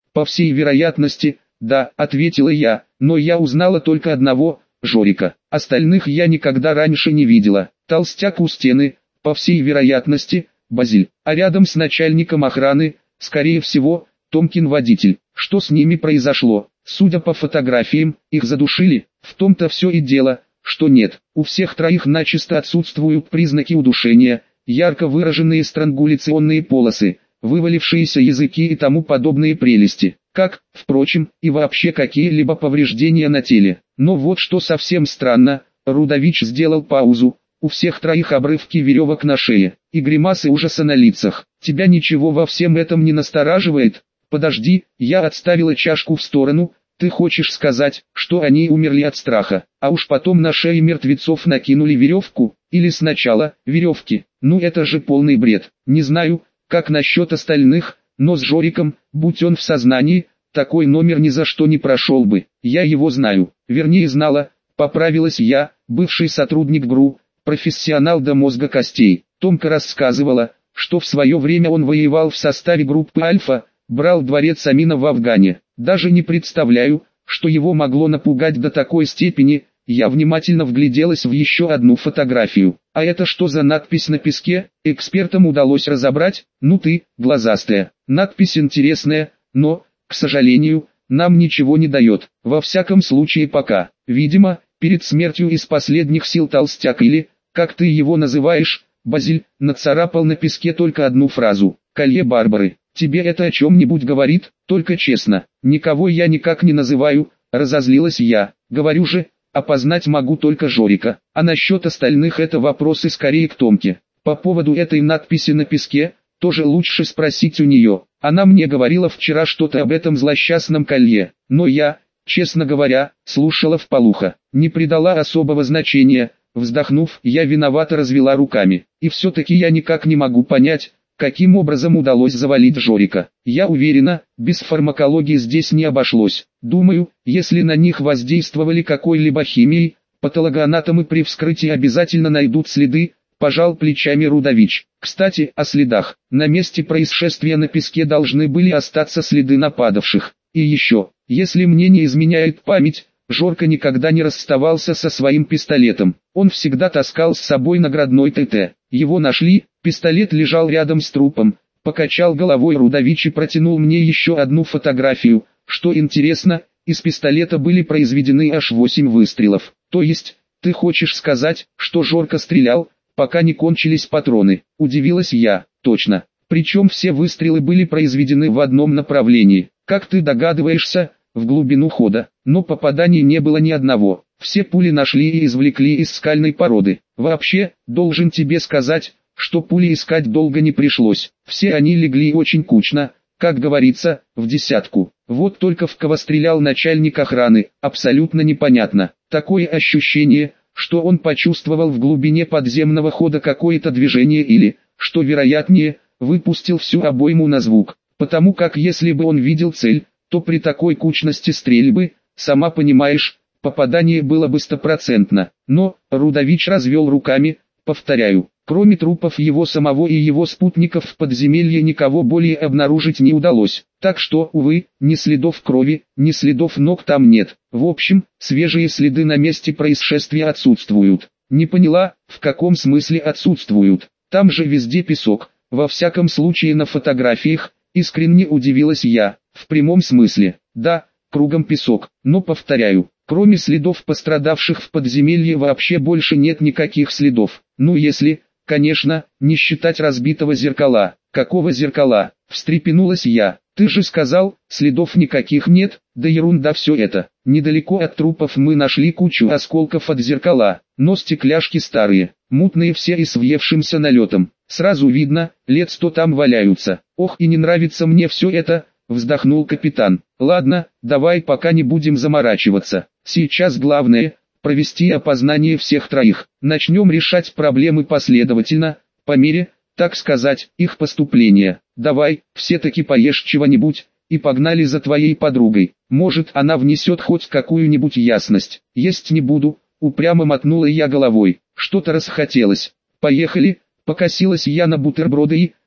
По всей вероятности, да, ответила я, но я узнала только одного, Жорика. Остальных я никогда раньше не видела. Толстяк у стены, по всей вероятности, Базиль, а рядом с начальником охраны, скорее всего, Томкин водитель. Что с ними произошло? Судя по фотографиям, их задушили. В том-то все и дело, что нет. У всех троих начисто отсутствуют признаки удушения, ярко выраженные странгуляционные полосы, вывалившиеся языки и тому подобные прелести, как, впрочем, и вообще какие-либо повреждения на теле. Но вот что совсем странно, Рудович сделал паузу, у всех троих обрывки веревок на шее, и гримасы ужаса на лицах. Тебя ничего во всем этом не настораживает? Подожди, я отставила чашку в сторону. Ты хочешь сказать, что они умерли от страха, а уж потом на шеи мертвецов накинули веревку? Или сначала веревки? Ну это же полный бред. Не знаю, как насчет остальных, но с Жориком, будь он в сознании, такой номер ни за что не прошел бы. Я его знаю, вернее знала, поправилась я, бывший сотрудник ГРУ, профессионал до мозга костей. Томка рассказывала, что в свое время он воевал в составе группы «Альфа», брал дворец Амина в Афгане. Даже не представляю, что его могло напугать до такой степени. Я внимательно вгляделась в еще одну фотографию. А это что за надпись на песке? Экспертам удалось разобрать? Ну ты, глазастая. Надпись интересная, но, к сожалению, нам ничего не дает. Во всяком случае пока. Видимо, перед смертью из последних сил толстяк или, как ты его называешь, Базиль, нацарапал на песке только одну фразу: «Колье Барбары». Тебе это о чем-нибудь говорит? Только честно, никого я никак не называю, разозлилась я. Говорю же, опознать могу только Жорика, а насчет остальных это вопросы скорее к Томке. По поводу этой надписи на песке, тоже лучше спросить у нее. Она мне говорила вчера что-то об этом злосчастном колье, но я, честно говоря, слушала вполуха, не придала особого значения. Вздохнув, я виновато развела руками. И все-таки я никак не могу понять, каким образом удалось завалить Жорика. Я уверена, без фармакологии здесь не обошлось. Думаю, если на них воздействовали какой-либо химией, патологоанатомы при вскрытии обязательно найдут следы, пожал плечами Рудович. Кстати, о следах. На месте происшествия на песке должны были остаться следы нападавших. И еще, если мне не изменяет память, Жорка никогда не расставался со своим пистолетом. Он всегда таскал с собой наградной ТТ. Его нашли, пистолет лежал рядом с трупом. Покачал головой Рудович и протянул мне еще одну фотографию. Что интересно, из пистолета были произведены аж 8 выстрелов. То есть, ты хочешь сказать, что Жорка стрелял, пока не кончились патроны? Удивилась я. Точно. Причем все выстрелы были произведены в одном направлении. Как ты догадываешься, в глубину хода, но попаданий не было ни одного. Все пули нашли и извлекли из скальной породы. Вообще, должен тебе сказать, что пули искать долго не пришлось. Все они легли очень кучно, как говорится, в десятку. Вот только в кого стрелял начальник охраны, абсолютно непонятно. Такое ощущение, что он почувствовал в глубине подземного хода какое-то движение или, что вероятнее, выпустил всю обойму на звук. Потому как если бы он видел цель, то при такой кучности стрельбы, сама понимаешь, попадание было бы стопроцентно. Но, Рудович развел руками, повторяю, кроме трупов его самого и его спутников в подземелье никого более обнаружить не удалось. Так что, увы, ни следов крови, ни следов ног там нет. В общем, свежие следы на месте происшествия отсутствуют. Не поняла, в каком смысле отсутствуют? Там же везде песок, во всяком случае на фотографиях, искренне удивилась я. В прямом смысле, да, кругом песок, но повторяю, кроме следов пострадавших в подземелье вообще больше нет никаких следов. Ну если, конечно, не считать разбитого зеркала. Какого зеркала? Встрепенулась я. Ты же сказал, следов никаких нет, да ерунда все это. Недалеко от трупов мы нашли кучу осколков от зеркала, но стекляшки старые, мутные все и с въевшимся налетом. Сразу видно, лет 100 там валяются. Ох, и не нравится мне все это. Вздохнул капитан. Ладно, давай пока не будем заморачиваться. Сейчас главное – провести опознание всех троих. Начнем решать проблемы последовательно, по мере, так сказать, их поступления. Давай, все-таки поешь чего-нибудь, и погнали за твоей подругой. Может, она внесет хоть какую-нибудь ясность. Есть не буду, упрямо мотнула я головой. Что-то расхотелось. Поехали, покосилась я на бутерброды и,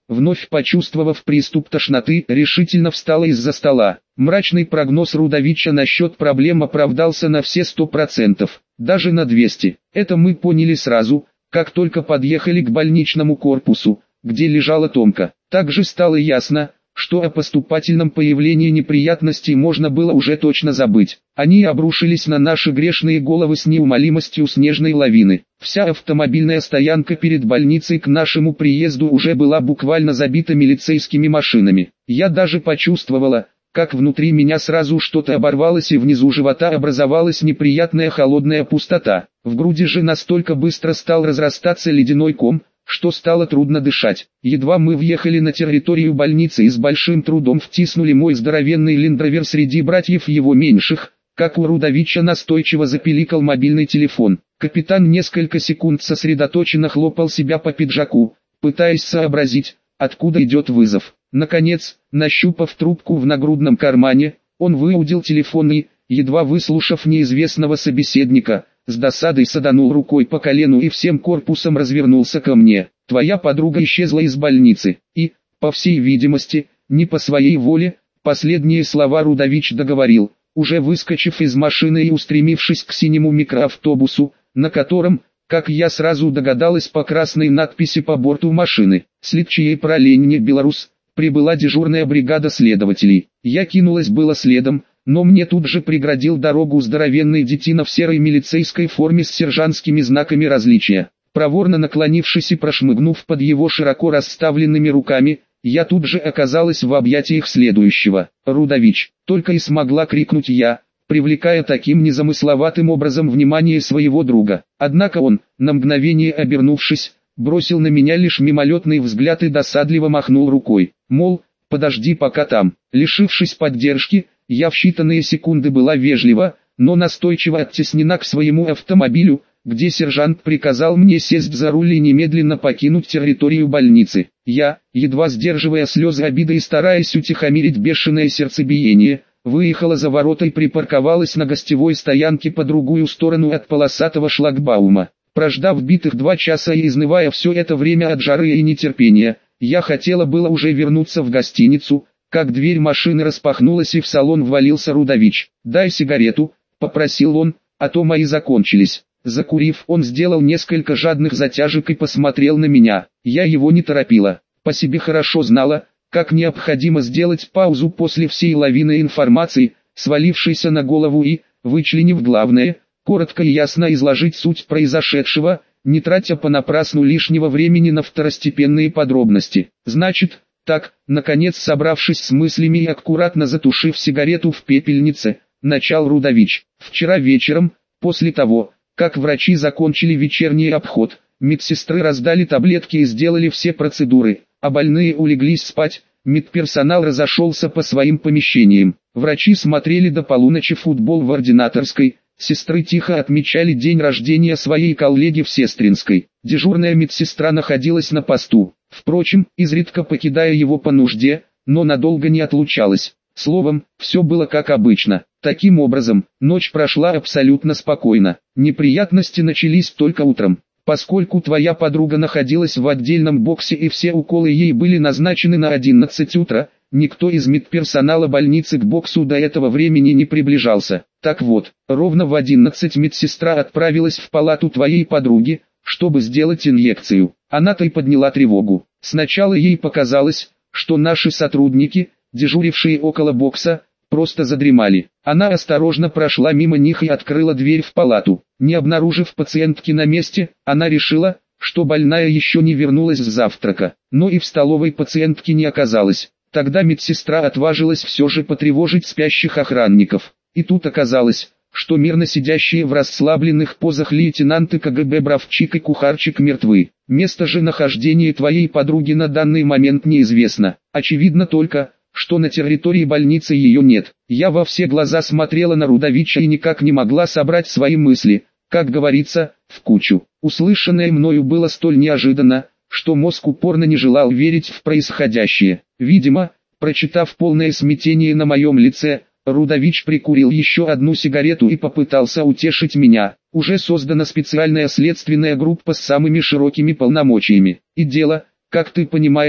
вновь почувствовав приступ тошноты, решительно встала из-за стола. Мрачный прогноз Рудовича насчет проблем оправдался на все 100%, даже на 200%. Это мы поняли сразу, как только подъехали к больничному корпусу, где лежала Томка. Также стало ясно, что о поступательном появлении неприятностей можно было уже точно забыть. Они обрушились на наши грешные головы с неумолимостью снежной лавины. Вся автомобильная стоянка перед больницей к нашему приезду уже была буквально забита милицейскими машинами. Я даже почувствовала, как внутри меня сразу что-то оборвалось и внизу живота образовалась неприятная холодная пустота. В груди же настолько быстро стал разрастаться ледяной ком, что стало трудно дышать. Едва мы въехали на территорию больницы и с большим трудом втиснули мой здоровенный лендровер среди братьев его меньших, как у Рудовича настойчиво запиликал мобильный телефон. Капитан несколько секунд сосредоточенно хлопал себя по пиджаку, пытаясь сообразить, откуда идет вызов. Наконец, нащупав трубку в нагрудном кармане, он выудил телефон и, едва выслушав неизвестного собеседника, с досадой саданул рукой по колену и всем корпусом развернулся ко мне. Твоя подруга исчезла из больницы, и, по всей видимости, не по своей воле. Последние слова Рудович договорил, уже выскочив из машины и устремившись к синему микроавтобусу, на котором, как я сразу догадалась по красной надписи по борту машины, «Слідчий управління Беларусь», прибыла дежурная бригада следователей. Я кинулась было следом, но мне тут же преградил дорогу здоровенный детина в серой милицейской форме с сержантскими знаками различия. Проворно наклонившись и прошмыгнув под его широко расставленными руками, я тут же оказалась в объятиях следующего. «Рудович!» только и смогла крикнуть я, привлекая таким незамысловатым образом внимание своего друга. Однако он, на мгновение обернувшись, бросил на меня лишь мимолетный взгляд и досадливо махнул рукой, мол, подожди пока там. Лишившись поддержки, я в считанные секунды была вежлива, но настойчиво оттеснена к своему автомобилю, где сержант приказал мне сесть за руль и немедленно покинуть территорию больницы. Я, едва сдерживая слезы обиды и стараясь утихомирить бешеное сердцебиение, выехала за ворота и припарковалась на гостевой стоянке по другую сторону от полосатого шлагбаума. Прождав битых 2 часа и изнывая все это время от жары и нетерпения, я хотела было уже вернуться в гостиницу, как дверь машины распахнулась и в салон ввалился Рудович. «Дай сигарету», — попросил он, — «а то мои закончились». Закурив, он сделал несколько жадных затяжек и посмотрел на меня. Я его не торопила. По себе хорошо знала, как необходимо сделать паузу после всей лавины информации, свалившейся на голову и, вычленив главное, коротко и ясно изложить суть произошедшего, не тратя понапрасну лишнего времени на второстепенные подробности. «Значит, так», наконец собравшись с мыслями и аккуратно затушив сигарету в пепельнице, начал Рудович. «Вчера вечером, после того, как врачи закончили вечерний обход, медсестры раздали таблетки и сделали все процедуры, а больные улеглись спать, медперсонал разошелся по своим помещениям. Врачи смотрели до полуночи футбол в ординаторской, сестры тихо отмечали день рождения своей коллеги в Сестринской. Дежурная медсестра находилась на посту, впрочем, изредка покидая его по нужде, но надолго не отлучалась. Словом, все было как обычно. Таким образом, ночь прошла абсолютно спокойно. Неприятности начались только утром. Поскольку твоя подруга находилась в отдельном боксе и все уколы ей были назначены на 11 утра, никто из медперсонала больницы к боксу до этого времени не приближался. Так вот, ровно в 11 медсестра отправилась в палату твоей подруги, чтобы сделать инъекцию. Она-то и подняла тревогу. Сначала ей показалось, что наши сотрудники, дежурившие около бокса, просто задремали. Она осторожно прошла мимо них и открыла дверь в палату. Не обнаружив пациентки на месте, она решила, что больная еще не вернулась с завтрака. Но и в столовой пациентки не оказалось. Тогда медсестра отважилась все же потревожить спящих охранников. И тут оказалось, что мирно сидящие в расслабленных позах лейтенанты КГБ Бравчик и Кухарчик мертвы. Место же нахождения твоей подруги на данный момент неизвестно. Очевидно только, что на территории больницы ее нет. Я во все глаза смотрела на Рудовича и никак не могла собрать свои мысли, как говорится, в кучу. Услышанное мною было столь неожиданно, что мозг упорно не желал верить в происходящее. Видимо, прочитав полное смятение на моем лице, Рудович прикурил еще одну сигарету и попытался утешить меня. Уже создана специальная следственная группа с самыми широкими полномочиями. И дело, как ты понимаешь,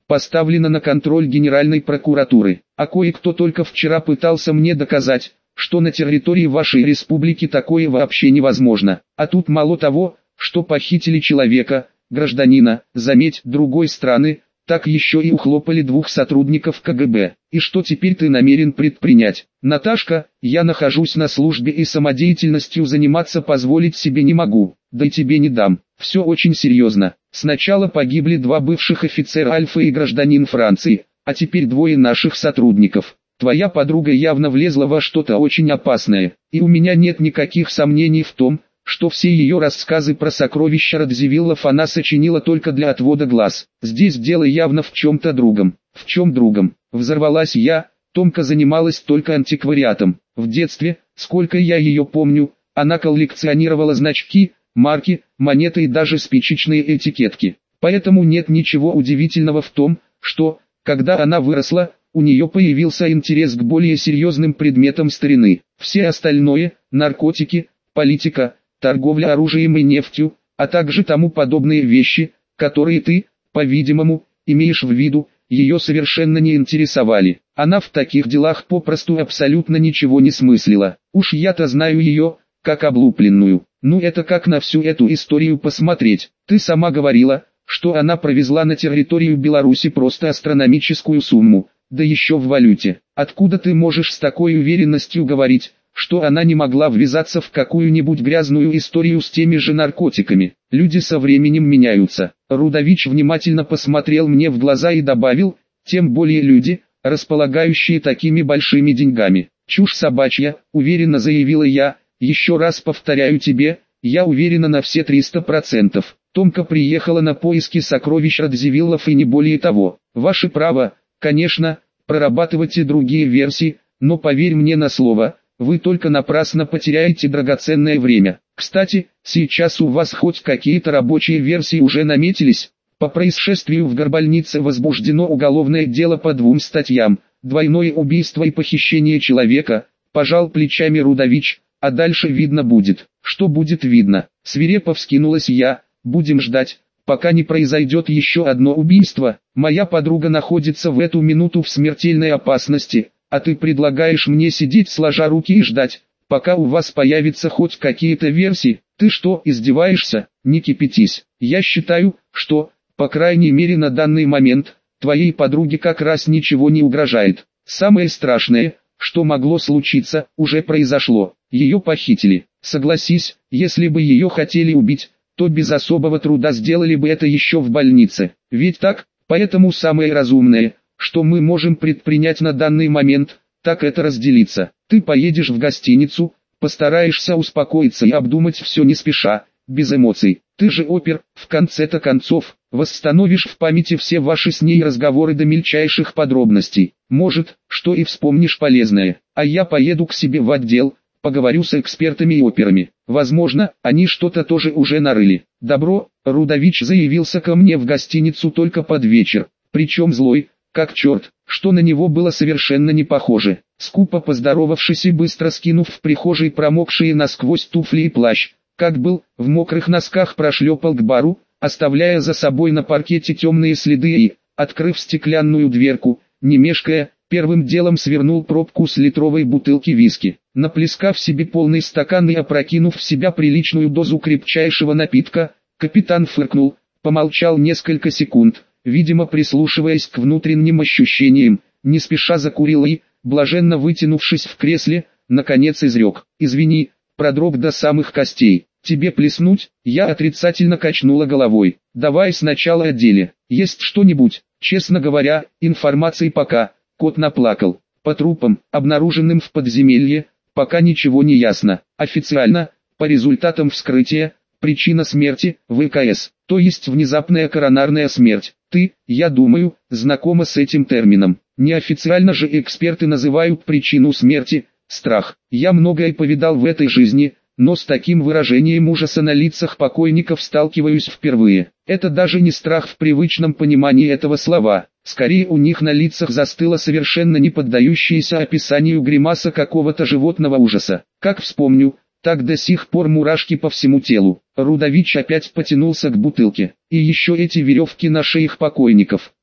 поставлена на контроль Генеральной прокуратуры. А кое-кто только вчера пытался мне доказать, что на территории вашей республики такое вообще невозможно. А тут мало того, что похитили человека, гражданина, заметь, другой страны, так еще и ухлопали 2 сотрудников КГБ. И что теперь ты намерен предпринять? Наташка, я нахожусь на службе и самодеятельностью заниматься позволить себе не могу, да и тебе не дам. Все очень серьезно. Сначала погибли 2 бывших офицера Альфа и гражданин Франции, а теперь 2 наших сотрудников. Твоя подруга явно влезла во что-то очень опасное, и у меня нет никаких сомнений в том, что все ее рассказы про сокровища Радзивиллов она сочинила только для отвода глаз. Здесь дело явно в чем-то другом. В чем другом? Взорвалась я. Томка занималась только антиквариатом. В детстве, сколько я ее помню, она коллекционировала значки, марки, монеты и даже спичечные этикетки. Поэтому нет ничего удивительного в том, что, когда она выросла, у нее появился интерес к более серьезным предметам старины. Все остальное, наркотики, политика, торговля оружием и нефтью, а также тому подобные вещи, которые ты, по-видимому, имеешь в виду, ее совершенно не интересовали. Она в таких делах попросту абсолютно ничего не смыслила. Уж я-то знаю ее, как облупленную. Ну это как на всю эту историю посмотреть. Ты сама говорила, что она провезла на территорию Беларуси просто астрономическую сумму, да еще в валюте. Откуда ты можешь с такой уверенностью говорить, что она не могла ввязаться в какую-нибудь грязную историю с теми же наркотиками? Люди со временем меняются. Рудович внимательно посмотрел мне в глаза и добавил, тем более люди, располагающие такими большими деньгами. Чушь собачья, уверенно заявила я, еще раз повторяю тебе, я уверена на все 300%. Томка приехала на поиски сокровищ Радзивиллов и не более того. Ваше право, конечно, прорабатывать и другие версии, но поверь мне на слово, вы только напрасно потеряете драгоценное время. Кстати, сейчас у вас хоть какие-то рабочие версии уже наметились? По происшествию в горбольнице возбуждено уголовное дело по 2 статьям, двойное убийство и похищение человека, пожал плечами Рудович, а дальше видно будет. Что будет видно? Свирепо вскинулась я, будем ждать, пока не произойдет еще одно убийство. Моя подруга находится в эту минуту в смертельной опасности, а ты предлагаешь мне сидеть сложа руки и ждать, пока у вас появятся хоть какие-то версии. Ты что, издеваешься? Не кипятись. Я считаю, что, по крайней мере на данный момент, твоей подруге как раз ничего не угрожает. Самое страшное, что могло случиться, уже произошло. Ее похитили. Согласись, если бы ее хотели убить, то без особого труда сделали бы это еще в больнице. Ведь так? Поэтому самое разумное, что мы можем предпринять на данный момент, так это разделиться. Ты поедешь в гостиницу, постараешься успокоиться и обдумать все не спеша, без эмоций. Ты же опер, в конце-то концов, восстановишь в памяти все ваши с ней разговоры до мельчайших подробностей. Может, что и вспомнишь полезное. А я поеду к себе в отдел, поговорю с экспертами и операми. Возможно, они что-то тоже уже нарыли. Добро, Рудович заявился ко мне в гостиницу только под вечер, причем злой, как черт, что на него было совершенно не похоже. Скупо поздоровавшись и быстро скинув в прихожей промокшие насквозь туфли и плащ, как был, в мокрых носках прошлепал к бару, оставляя за собой на паркете темные следы и, открыв стеклянную дверку, не мешкая, первым делом свернул пробку с литровой бутылки виски. Наплескав себе полный стакан и опрокинув в себя приличную дозу крепчайшего напитка, капитан фыркнул, помолчал несколько секунд, видимо прислушиваясь к внутренним ощущениям, не спеша закурил и, блаженно вытянувшись в кресле, наконец изрек: «Извини, продрог до самых костей. Тебе плеснуть?» Я отрицательно качнула головой. «Давай сначала о деле. Есть что-нибудь?» «Честно говоря, информации пока». Кот наплакал. «По трупам, обнаруженным в подземелье, пока ничего не ясно. Официально, по результатам вскрытия, причина смерти – ВКС, то есть внезапная коронарная смерть. Ты, я думаю, знакома с этим термином. Неофициально же эксперты называют причину смерти – страх. Я многое повидал в этой жизни, но с таким выражением ужаса на лицах покойников сталкиваюсь впервые. Это даже не страх в привычном понимании этого слова. Скорее у них на лицах застыла совершенно не поддающаяся описанию гримаса какого-то животного ужаса. Как вспомню, так до сих пор мурашки по всему телу». Рудович опять потянулся к бутылке. «И еще эти веревки на шеях покойников.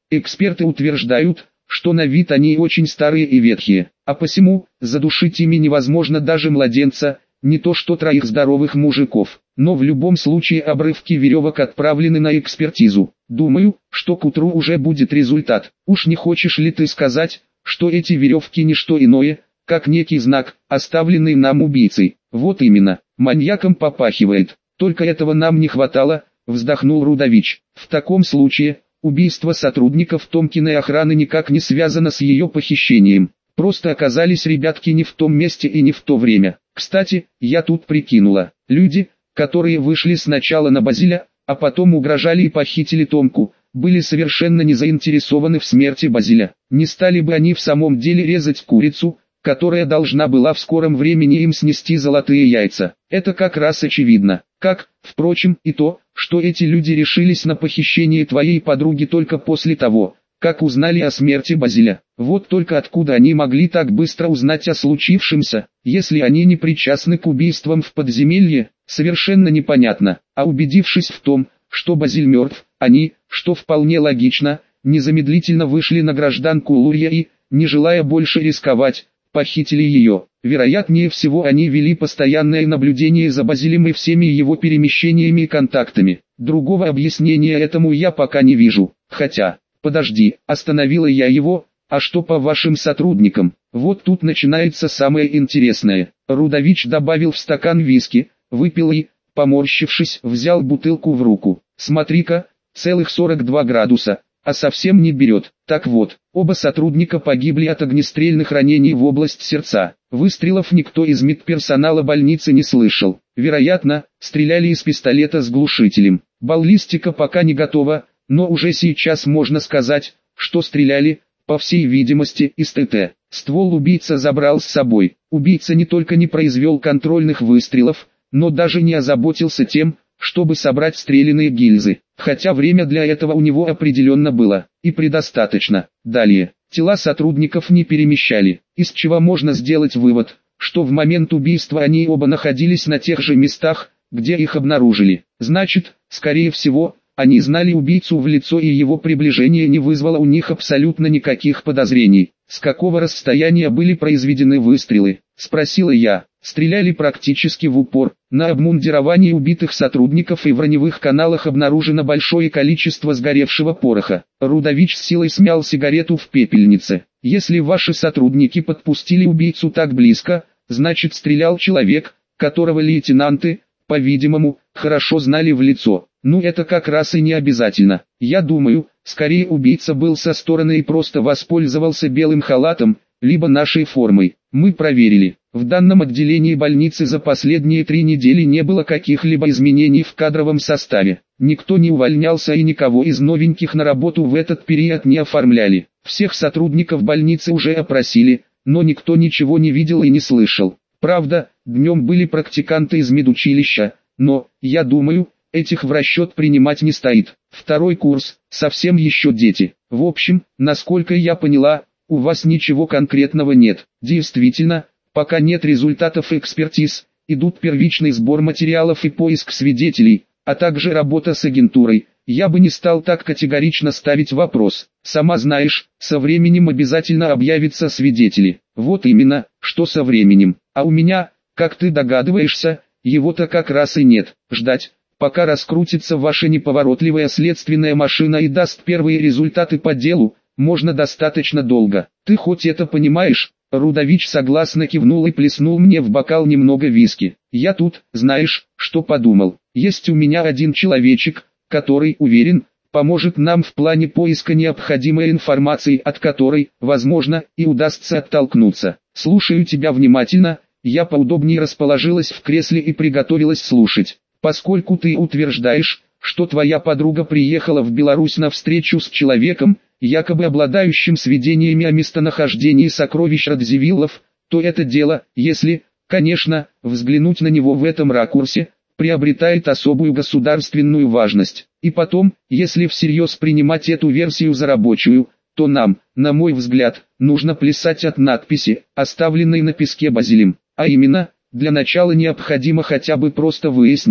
Эксперты утверждают, что на вид они очень старые и ветхие, а посему, задушить ими невозможно даже младенца, не то что 3 здоровых мужиков. Но в любом случае обрывки веревок отправлены на экспертизу. Думаю, что к утру уже будет результат. Уж не хочешь ли ты сказать, что эти веревки не что иное, как некий знак, оставленный нам убийцей? Вот именно, маньяком попахивает. Только этого нам не хватало, вздохнул Рудович. В таком случае, убийство сотрудников Томкиной охраны никак не связано с ее похищением. Просто оказались ребятки не в том месте и не в то время. Кстати, я тут прикинула. Люди, которые вышли сначала на Базиля, а потом угрожали и похитили Томку, были совершенно не заинтересованы в смерти Базиля. Не стали бы они в самом деле резать курицу, которая должна была в скором времени им снести золотые яйца. Это как раз очевидно. Как, впрочем, и то, что эти люди решились на похищение твоей подруги только после того, как узнали о смерти Базиля. Вот только откуда они могли так быстро узнать о случившемся, если они не причастны к убийствам в подземелье, совершенно непонятно. А убедившись в том, что Базиль мертв, они, что вполне логично, незамедлительно вышли на гражданку Лурья и, не желая больше рисковать, похитили ее. Вероятнее всего они вели постоянное наблюдение за Базилем и всеми его перемещениями и контактами. Другого объяснения этому я пока не вижу. Хотя, подожди, остановила я его, а что по вашим сотрудникам? Вот тут начинается самое интересное. Рудович добавил в стакан виски, выпил и, поморщившись, взял бутылку в руку. Смотри-ка, целых 42 градуса. А совсем не берет. Так вот, оба сотрудника погибли от огнестрельных ранений в область сердца. Выстрелов никто из медперсонала больницы не слышал. Вероятно, стреляли из пистолета с глушителем. Баллистика пока не готова, но уже сейчас можно сказать, что стреляли, по всей видимости, из ТТ. Ствол убийца забрал с собой. Убийца не только не произвел контрольных выстрелов, но даже не озаботился тем, чтобы собрать стрелянные гильзы, хотя время для этого у него определенно было, и предостаточно. Далее, тела сотрудников не перемещали, из чего можно сделать вывод, что в момент убийства они оба находились на тех же местах, где их обнаружили. Значит, скорее всего, они знали убийцу в лицо и его приближение не вызвало у них абсолютно никаких подозрений. «С какого расстояния были произведены выстрелы?» – спросила я. Стреляли практически в упор. На обмундировании убитых сотрудников и в раневых каналах обнаружено большое количество сгоревшего пороха. Рудович с силой смял сигарету в пепельнице. Если ваши сотрудники подпустили убийцу так близко, значит стрелял человек, которого лейтенанты, по-видимому, хорошо знали в лицо. Ну это как раз и не обязательно. Я думаю, скорее убийца был со стороны и просто воспользовался белым халатом, либо нашей формой. Мы проверили. В данном отделении больницы за последние 3 недели не было каких-либо изменений в кадровом составе. Никто не увольнялся и никого из новеньких на работу в этот период не оформляли. Всех сотрудников больницы уже опросили, но никто ничего не видел и не слышал. Правда, днем были практиканты из медучилища, но, я думаю, этих в расчет принимать не стоит. 2-й курс, совсем еще дети. В общем, насколько я поняла, у вас ничего конкретного нет. Действительно, пока нет результатов экспертиз, идут первичный сбор материалов и поиск свидетелей, а также работа с агентурой. Я бы не стал так категорично ставить вопрос. Сама знаешь, со временем обязательно объявятся свидетели. Вот именно, что со временем. А у меня, как ты догадываешься, его-то как раз и нет. Ждать, пока раскрутится ваша неповоротливая следственная машина и даст первые результаты по делу, можно достаточно долго. Ты хоть это понимаешь? Рудович согласно кивнул и плеснул мне в бокал немного виски. Я тут, знаешь, что подумал. Есть у меня один человечек, который, уверен, поможет нам в плане поиска необходимой информации, от которой, возможно, и удастся оттолкнуться. Слушаю тебя внимательно. Я поудобнее расположилась в кресле и приготовилась слушать. Поскольку ты утверждаешь, что твоя подруга приехала в Беларусь на встречу с человеком, якобы обладающим сведениями о местонахождении сокровищ Радзивиллов, то это дело, если, конечно, взглянуть на него в этом ракурсе, приобретает особую государственную важность. И потом, если всерьез принимать эту версию за рабочую, то нам, на мой взгляд, нужно плясать от надписи, оставленной на песке Базилем. А именно, для начала необходимо хотя бы просто выяснить,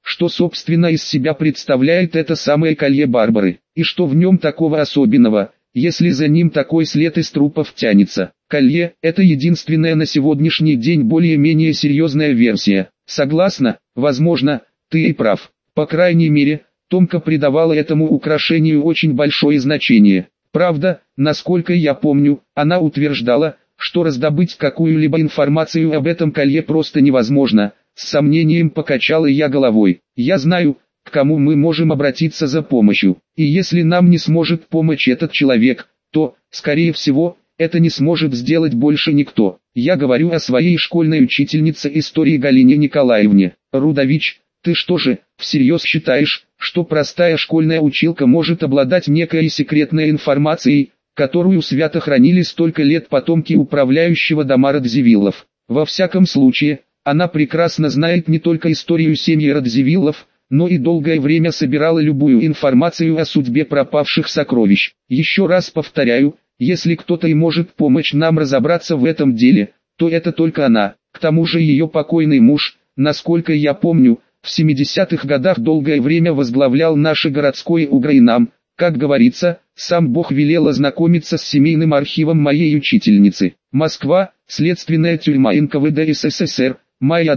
что собственно из себя представляет это самое колье Барбары, и что в нем такого особенного, если за ним такой след из трупов тянется. Колье – это единственная на сегодняшний день более-менее серьезная версия. Согласна, возможно, ты и прав. По крайней мере, Томка придавала этому украшению очень большое значение. Правда, насколько я помню, она утверждала, что раздобыть какую-либо информацию об этом колье просто невозможно. С сомнением покачала я головой. Я знаю, к кому мы можем обратиться за помощью. И если нам не сможет помочь этот человек, то, скорее всего, это не сможет сделать больше никто. Я говорю о своей школьной учительнице истории Галине Николаевне. Рудович, ты что же, всерьез считаешь, что простая школьная училка может обладать некой секретной информацией, которую свято хранили столько лет потомки управляющего дома Радзивиллов? Во всяком случае, она прекрасно знает не только историю семьи Радзивиллов, но и долгое время собирала любую информацию о судьбе пропавших сокровищ. Еще раз повторяю, если кто-то и может помочь нам разобраться в этом деле, то это только она. К тому же ее покойный муж, насколько я помню, в 70-х годах долгое время возглавлял наше городское УГРО и нам, как говорится, сам Бог велел ознакомиться с семейным архивом моей учительницы. Москва, следственная тюрьма НКВД СССР, май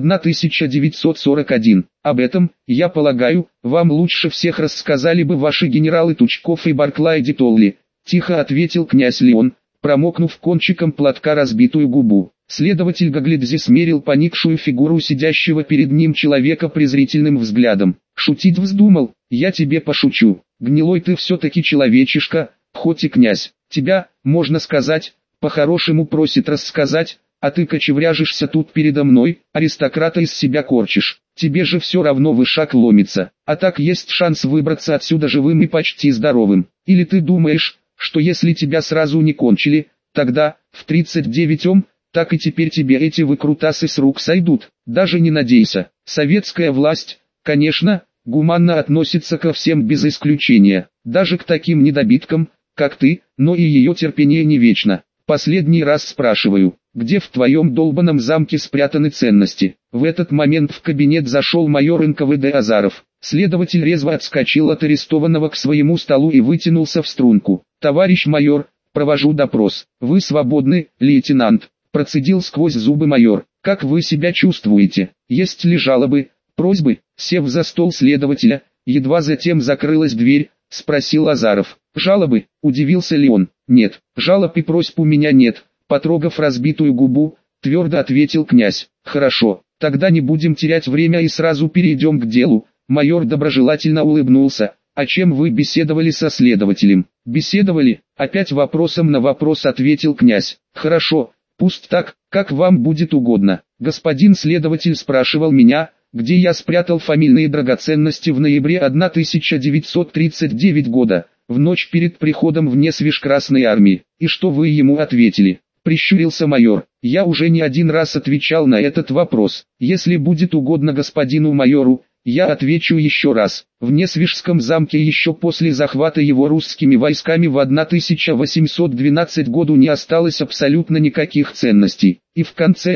1941. Об этом, я полагаю, вам лучше всех рассказали бы ваши генералы Тучков и Барклай де Толли. Тихо ответил князь Леон, промокнув кончиком платка разбитую губу. Следователь Гаглидзе смерил поникшую фигуру сидящего перед ним человека презрительным взглядом. Шутить вздумал? Я тебе пошучу. Гнилой ты все-таки человечишка, хоть и князь. Тебя, можно сказать, по-хорошему просит рассказать, а ты кочевряжешься тут передо мной, аристократа из себя корчишь. Тебе же все равно в ишак ломится, а так есть шанс выбраться отсюда живым и почти здоровым. Или ты думаешь, что если тебя сразу не кончили, тогда, в 39-м, так и теперь тебе эти выкрутасы с рук сойдут? Даже не надейся. Советская власть, конечно, гуманно относится ко всем без исключения, даже к таким недобиткам, как ты, но и ее терпение не вечно. Последний раз спрашиваю, где в твоем долбаном замке спрятаны ценности? В этот момент в кабинет зашел майор НКВД Азаров. Следователь резво отскочил от арестованного к своему столу и вытянулся в струнку. «Товарищ майор, провожу допрос. Вы свободны, лейтенант», — процедил сквозь зубы майор. «Как вы себя чувствуете? Есть ли жалобы, просьбы?» Сев за стол следователя, едва затем закрылась дверь, спросил Азаров. «Жалобы?» — удивился Леон. «Нет, жалоб и просьб у меня нет», — потрогав разбитую губу, твердо ответил князь. «Хорошо, тогда не будем терять время и сразу перейдем к делу». Майор доброжелательно улыбнулся. «О чем вы беседовали со следователем?» «Беседовали?» — опять вопросом на вопрос ответил князь. «Хорошо, пусть так, как вам будет угодно. Господин следователь спрашивал меня, где я спрятал фамильные драгоценности в ноябре 1939 года, в ночь перед приходом в Несвиж Красной Армии. И что вы ему ответили?» Прищурился майор. «Я уже не один раз отвечал на этот вопрос. Если будет угодно господину майору, я отвечу еще раз. В Несвижском замке еще после захвата его русскими войсками в 1812 году не осталось абсолютно никаких ценностей. И в конце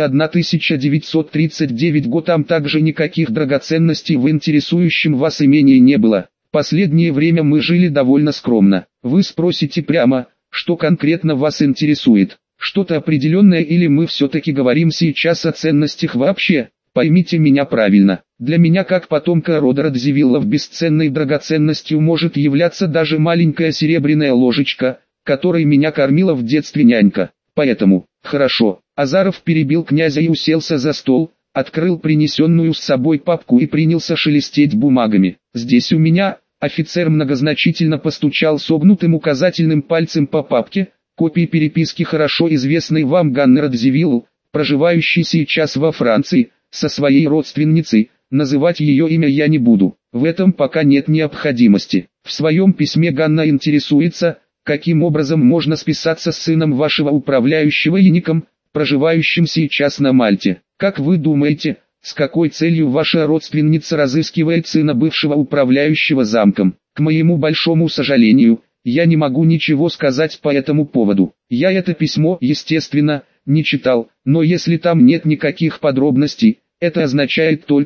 1939 года там также никаких драгоценностей в интересующем вас имении не было. Последнее время мы жили довольно скромно. Вы спросите прямо, что конкретно вас интересует? Что-то определенное или мы все-таки говорим сейчас о ценностях вообще? Поймите меня правильно. Для меня как потомка рода Радзивиллов бесценной драгоценностью может являться даже маленькая серебряная ложечка, которой меня кормила в детстве нянька. Поэтому, хорошо. Азаров перебил князя и уселся за стол, открыл принесенную с собой папку и принялся шелестеть бумагами. Здесь у меня, офицер многозначительно постучал согнутым указательным пальцем по папке, копии переписки хорошо известной вам Ганны Радзивилл, проживающей сейчас во Франции, со своей родственницей. Называть ее имя я не буду, в этом пока нет необходимости. В своем письме Ганна интересуется, каким образом можно списаться с сыном вашего управляющего Яником, проживающим сейчас на Мальте. Как вы думаете, с какой целью ваша родственница разыскивает сына бывшего управляющего замком? К моему большому сожалению, я не могу ничего сказать по этому поводу. Я это письмо, естественно, не читал, но если там нет никаких подробностей, это означает только,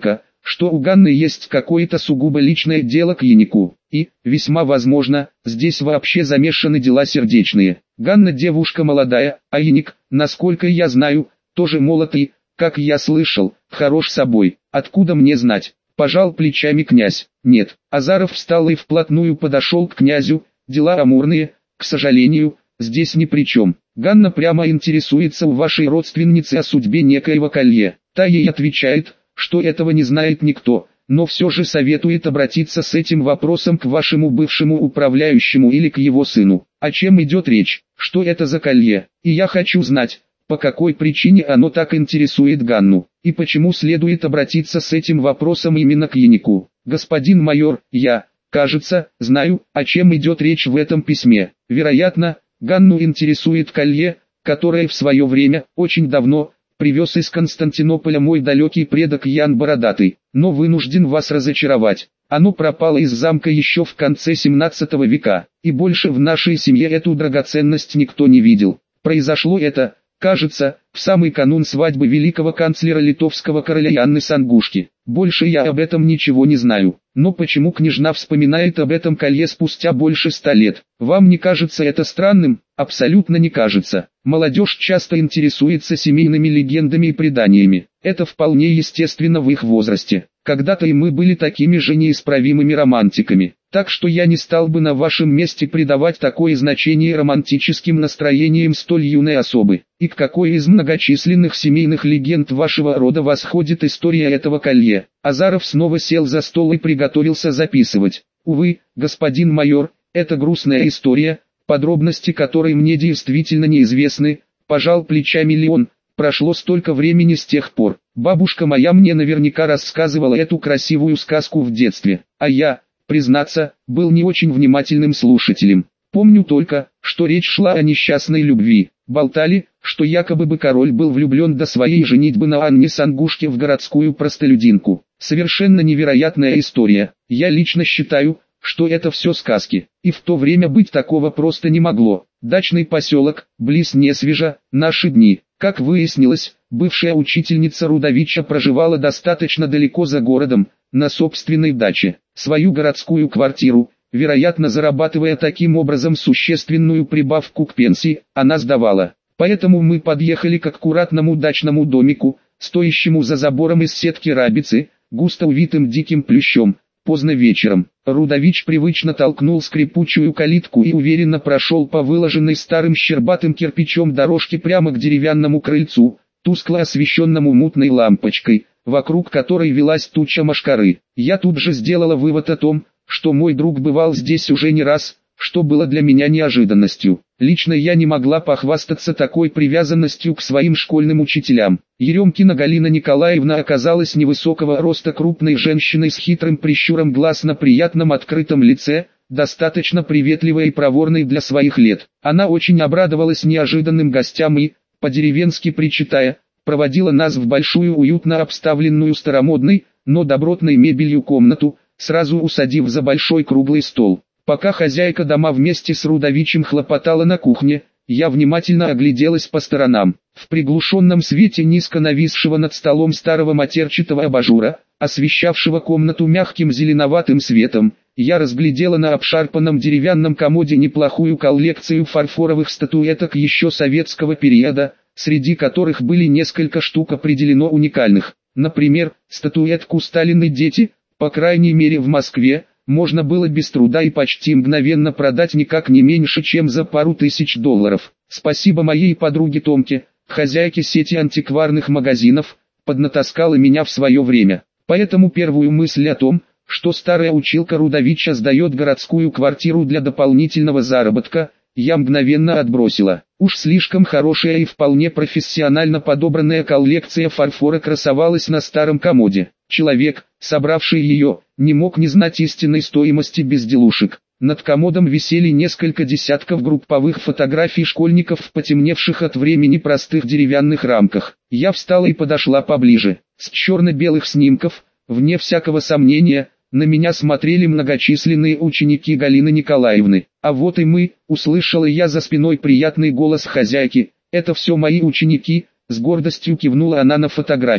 что у Ганны есть какое-то сугубо личное дело к Янику. И, весьма возможно, здесь вообще замешаны дела сердечные. Ганна девушка молодая, а Яник, насколько я знаю, тоже молод и, как я слышал, хорош собой. Откуда мне знать? Пожал плечами князь. Нет. Азаров встал и вплотную подошел к князю. Дела амурные, к сожалению, здесь ни при чем. Ганна прямо интересуется у вашей родственницы о судьбе некоего колье. Та ей отвечает, что этого не знает никто, но все же советует обратиться с этим вопросом к вашему бывшему управляющему или к его сыну. О чем идет речь? Что это за колье? И я хочу знать, по какой причине оно так интересует Ганну, и почему следует обратиться с этим вопросом именно к Янику. Господин майор, я, кажется, знаю, о чем идет речь в этом письме. Вероятно, Ганну интересует колье, которое в свое время, очень давно, привез из Константинополя мой далекий предок Ян Бородатый, но вынужден вас разочаровать. Оно пропало из замка еще в конце 17 века, и больше в нашей семье эту драгоценность никто не видел. Произошло это, кажется, в самый канун свадьбы великого канцлера литовского короля Янны Сангушки. Больше я об этом ничего не знаю. Но почему княжна вспоминает об этом колье спустя больше 100 лет? Вам не кажется это странным? Абсолютно не кажется. Молодежь часто интересуется семейными легендами и преданиями. Это вполне естественно в их возрасте. Когда-то и мы были такими же неисправимыми романтиками. Так что я не стал бы на вашем месте придавать такое значение романтическим настроениям столь юной особы. И к какой из многочисленных семейных легенд вашего рода восходит история этого колье? Азаров снова сел за стол и приготовился записывать. Увы, господин майор, это грустная история, подробности которой мне действительно неизвестны, пожал плечами Леон. Прошло столько времени с тех пор. Бабушка моя мне наверняка рассказывала эту красивую сказку в детстве, а я, признаться, был не очень внимательным слушателем. Помню только, что речь шла о несчастной любви. Болтали, что якобы бы король был влюблен до своей женитьбы на Анне Сангушке в городскую простолюдинку. Совершенно невероятная история. Я лично считаю, что это все сказки, и в то время быть такого просто не могло. Дачный поселок, близ Несвежа, наши дни. Как выяснилось, бывшая учительница Рудовича проживала достаточно далеко за городом, на собственной даче. Свою городскую квартиру, вероятно зарабатывая таким образом существенную прибавку к пенсии, она сдавала. Поэтому мы подъехали к аккуратному дачному домику, стоящему за забором из сетки рабицы, густо увитым диким плющом. Поздно вечером, Рудович привычно толкнул скрипучую калитку и уверенно прошел по выложенной старым щербатым кирпичом дорожке прямо к деревянному крыльцу, тускло освещенному мутной лампочкой, вокруг которой велась туча мошкары. Я тут же сделала вывод о том, что мой друг бывал здесь уже не раз, что было для меня неожиданностью. Лично я не могла похвастаться такой привязанностью к своим школьным учителям. Еремкина Галина Николаевна оказалась невысокого роста крупной женщиной с хитрым прищуром глаз на приятном открытом лице, достаточно приветливой и проворной для своих лет. Она очень обрадовалась неожиданным гостям и, по-деревенски причитая, проводила нас в большую уютно обставленную старомодной, но добротной мебелью комнату, сразу усадив за большой круглый стол. Пока хозяйка дома вместе с Рудовичем хлопотала на кухне, я внимательно огляделась по сторонам. В приглушенном свете низко нависшего над столом старого матерчатого абажура, освещавшего комнату мягким зеленоватым светом, я разглядела на обшарпанном деревянном комоде неплохую коллекцию фарфоровых статуэток еще советского периода, среди которых были несколько штук определенно уникальных. Например, статуэтку «Сталины дети», по крайней мере в Москве, можно было без труда и почти мгновенно продать никак не меньше, чем за пару тысяч долларов. Спасибо моей подруге Томке, хозяйке сети антикварных магазинов, поднатаскала меня в свое время. Поэтому первую мысль о том, что старая училка Рудовича сдает городскую квартиру для дополнительного заработка, я мгновенно отбросила. Уж слишком хорошая и вполне профессионально подобранная коллекция фарфора красовалась на старом комоде. Человек, собравший ее, не мог не знать истинной стоимости безделушек. Над комодом висели несколько десятков групповых фотографий школьников в потемневших от времени простых деревянных рамках. Я встала и подошла поближе. С черно-белых снимков, вне всякого сомнения, на меня смотрели многочисленные ученики Галины Николаевны. А вот и мы, услышала я за спиной приятный голос хозяйки. Это все мои ученики, с гордостью кивнула она на фотографии.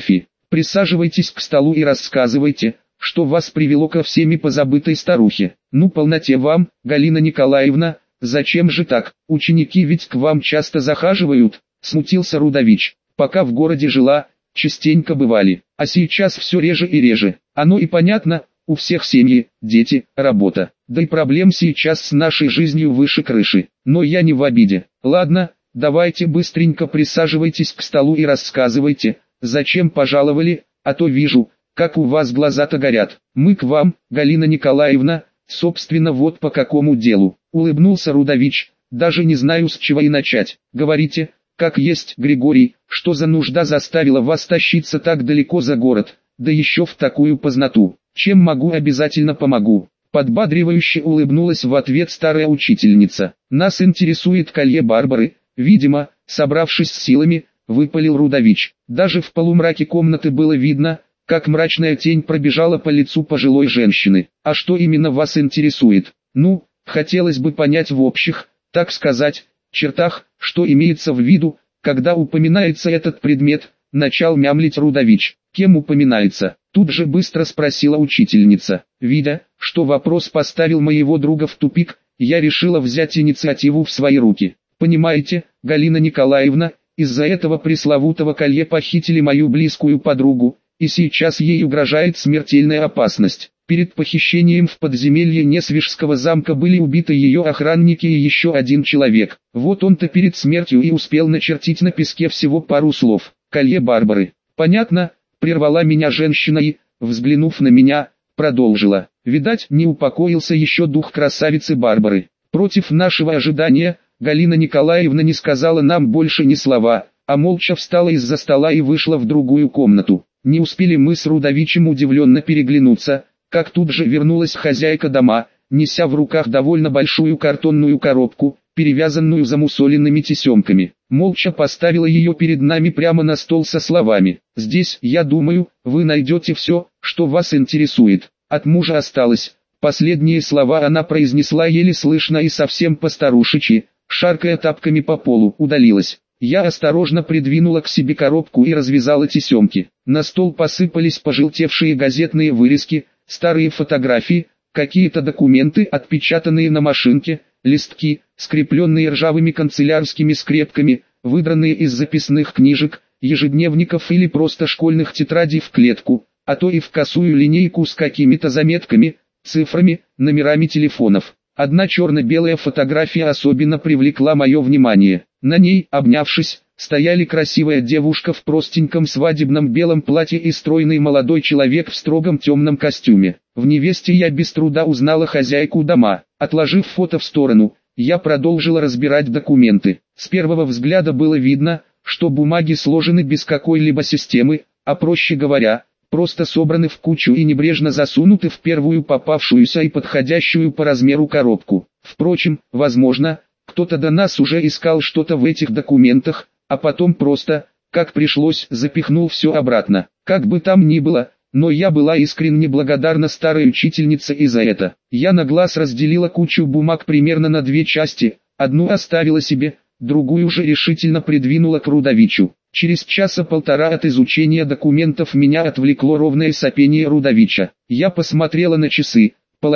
Присаживайтесь к столу и рассказывайте, что вас привело ко всеми позабытой старухе. Ну полноте вам, Галина Николаевна, зачем же так, ученики ведь к вам часто захаживают, смутился Рудович. Пока в городе жила, частенько бывали, а сейчас все реже и реже. Оно и понятно, у всех семьи, дети, работа. Да и проблем сейчас с нашей жизнью выше крыши. Но я не в обиде. Ладно, давайте быстренько присаживайтесь к столу и рассказывайте, зачем пожаловали, а то вижу, как у вас глаза-то горят. Мы к вам, Галина Николаевна, собственно вот по какому делу. Улыбнулся Рудович, даже не знаю с чего и начать. Говорите, как есть, Григорий, что за нужда заставила вас тащиться так далеко за город, да еще в такую познату. Чем могу, обязательно помогу. Подбадривающе улыбнулась в ответ старая учительница. Нас интересует колье Барбары, видимо, собравшись с силами, выпалил Рудович. Даже в полумраке комнаты было видно, как мрачная тень пробежала по лицу пожилой женщины. А что именно вас интересует? Ну, хотелось бы понять в общих, так сказать, чертах, что имеется в виду, когда упоминается этот предмет, начал мямлить Рудович. Кем упоминается? Тут же быстро спросила учительница. Видя, что вопрос поставил моего друга в тупик, я решила взять инициативу в свои руки. Понимаете, Галина Николаевна, из-за этого пресловутого колье похитили мою близкую подругу, и сейчас ей угрожает смертельная опасность. Перед похищением в подземелье Несвижского замка были убиты ее охранники и еще один человек. Вот он-то перед смертью и успел начертить на песке всего пару слов. Колье Барбары. Понятно? Прервала меня женщина и, взглянув на меня, продолжила. Видать, не упокоился еще дух красавицы Барбары. Против нашего ожидания, Галина Николаевна не сказала нам больше ни слова, а молча встала из-за стола и вышла в другую комнату. Не успели мы с Рудовичем удивленно переглянуться, как тут же вернулась хозяйка дома, неся в руках довольно большую картонную коробку, перевязанную замусоленными тесемками. Молча поставила ее перед нами прямо на стол со словами: «Здесь, я думаю, вы найдете все, что вас интересует». От мужа осталось. Последние слова она произнесла еле слышно и совсем по-старушечьи, шаркая тапками по полу, удалилась. Я осторожно придвинула к себе коробку и развязала тесемки. На стол посыпались пожелтевшие газетные вырезки, старые фотографии, какие-то документы, отпечатанные на машинке, листки, скрепленные ржавыми канцелярскими скрепками, выдранные из записных книжек, ежедневников или просто школьных тетрадей в клетку, а то и в косую линейку с какими-то заметками, цифрами, номерами телефонов. Одна черно-белая фотография особенно привлекла мое внимание. На ней, обнявшись, стояли красивая девушка в простеньком свадебном белом платье и стройный молодой человек в строгом темном костюме. В невесте я без труда узнала хозяйку дома. Отложив фото в сторону, я продолжила разбирать документы. С первого взгляда было видно, что бумаги сложены без какой-либо системы, а проще говоря, просто собраны в кучу и небрежно засунуты в первую попавшуюся и подходящую по размеру коробку. Впрочем, возможно, кто-то до нас уже искал что-то в этих документах, а потом просто, как пришлось, запихнул все обратно. Как бы там ни было, но я была искренне благодарна старой учительнице и за это. Я на глаз разделила кучу бумаг примерно на две части, одну оставила себе, другую же решительно придвинула к Рудовичу. Через часа полтора от изучения документов меня отвлекло ровное сопение Рудовича. Я посмотрела на часы,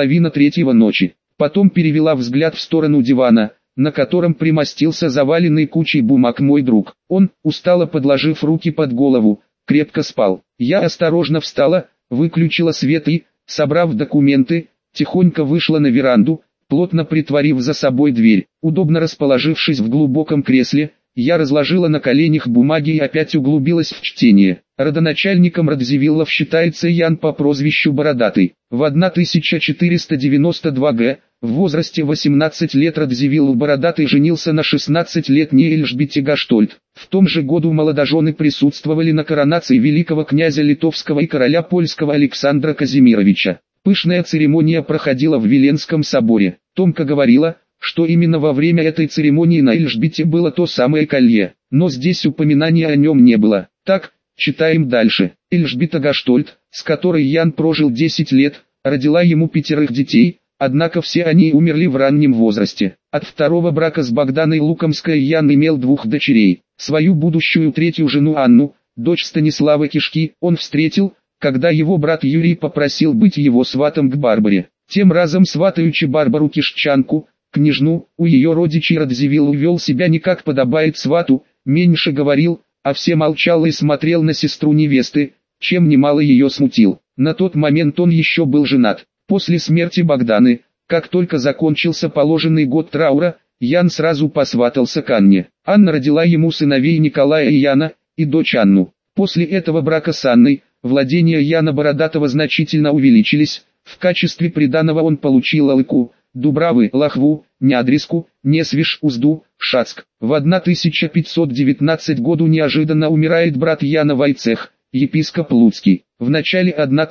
2:30 ночи. Потом перевела взгляд в сторону дивана, на котором примостился заваленный кучей бумаг мой друг. Он, устало подложив руки под голову, крепко спал. Я осторожно встала, выключила свет и, собрав документы, тихонько вышла на веранду, плотно притворив за собой дверь. Удобно расположившись в глубоком кресле, я разложила на коленях бумаги и опять углубилась в чтение. Родоначальником Радзивиллов считается Ян по прозвищу Бородатый. В 1492 г. В возрасте 18 лет Радзивилл Бородатый женился на 16-летней Эльжбете Гаштольд. В том же году молодожены присутствовали на коронации великого князя Литовского и короля польского Александра Казимировича. Пышная церемония проходила в Виленском соборе. Томка говорила, что именно во время этой церемонии на Эльжбете было то самое колье, но здесь упоминания о нем не было. Так, читаем дальше. Эльжбета Гаштольд, с которой Ян прожил 10 лет, родила ему 5 детей, однако все они умерли в раннем возрасте. От второго брака с Богданой Лукомской Ян имел 2 дочерей. Свою будущую третью жену Анну, дочь Станислава Кишки, он встретил, когда его брат Юрий попросил быть его сватом к Барбаре. Тем разом сватаючи Барбару Кишчанку, княжну, у ее родичей Радзивилл вел себя не как подобает свату, меньше говорил, а все молчал и смотрел на сестру невесты, чем немало ее смутил. На тот момент он еще был женат. После смерти Богданы, как только закончился положенный год траура, Ян сразу посватался к Анне. Анна родила ему сыновей Николая и Яна, и дочь Анну. После этого брака с Анной, владения Яна Бородатого значительно увеличились, в качестве приданого он получил Алыку, Дубравы, Лахву, Нядриску, Несвиж, Узду, Шацк. В 1519 году неожиданно умирает брат Яна Вайцех, епископ Луцкий. В начале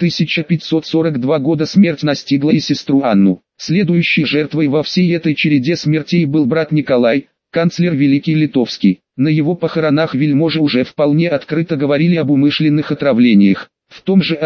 1542 года смерть настигла и сестру Анну. Следующей жертвой во всей этой череде смертей был брат Николай, канцлер Великий Литовский. На его похоронах вельможи уже вполне открыто говорили об умышленных отравлениях. В том же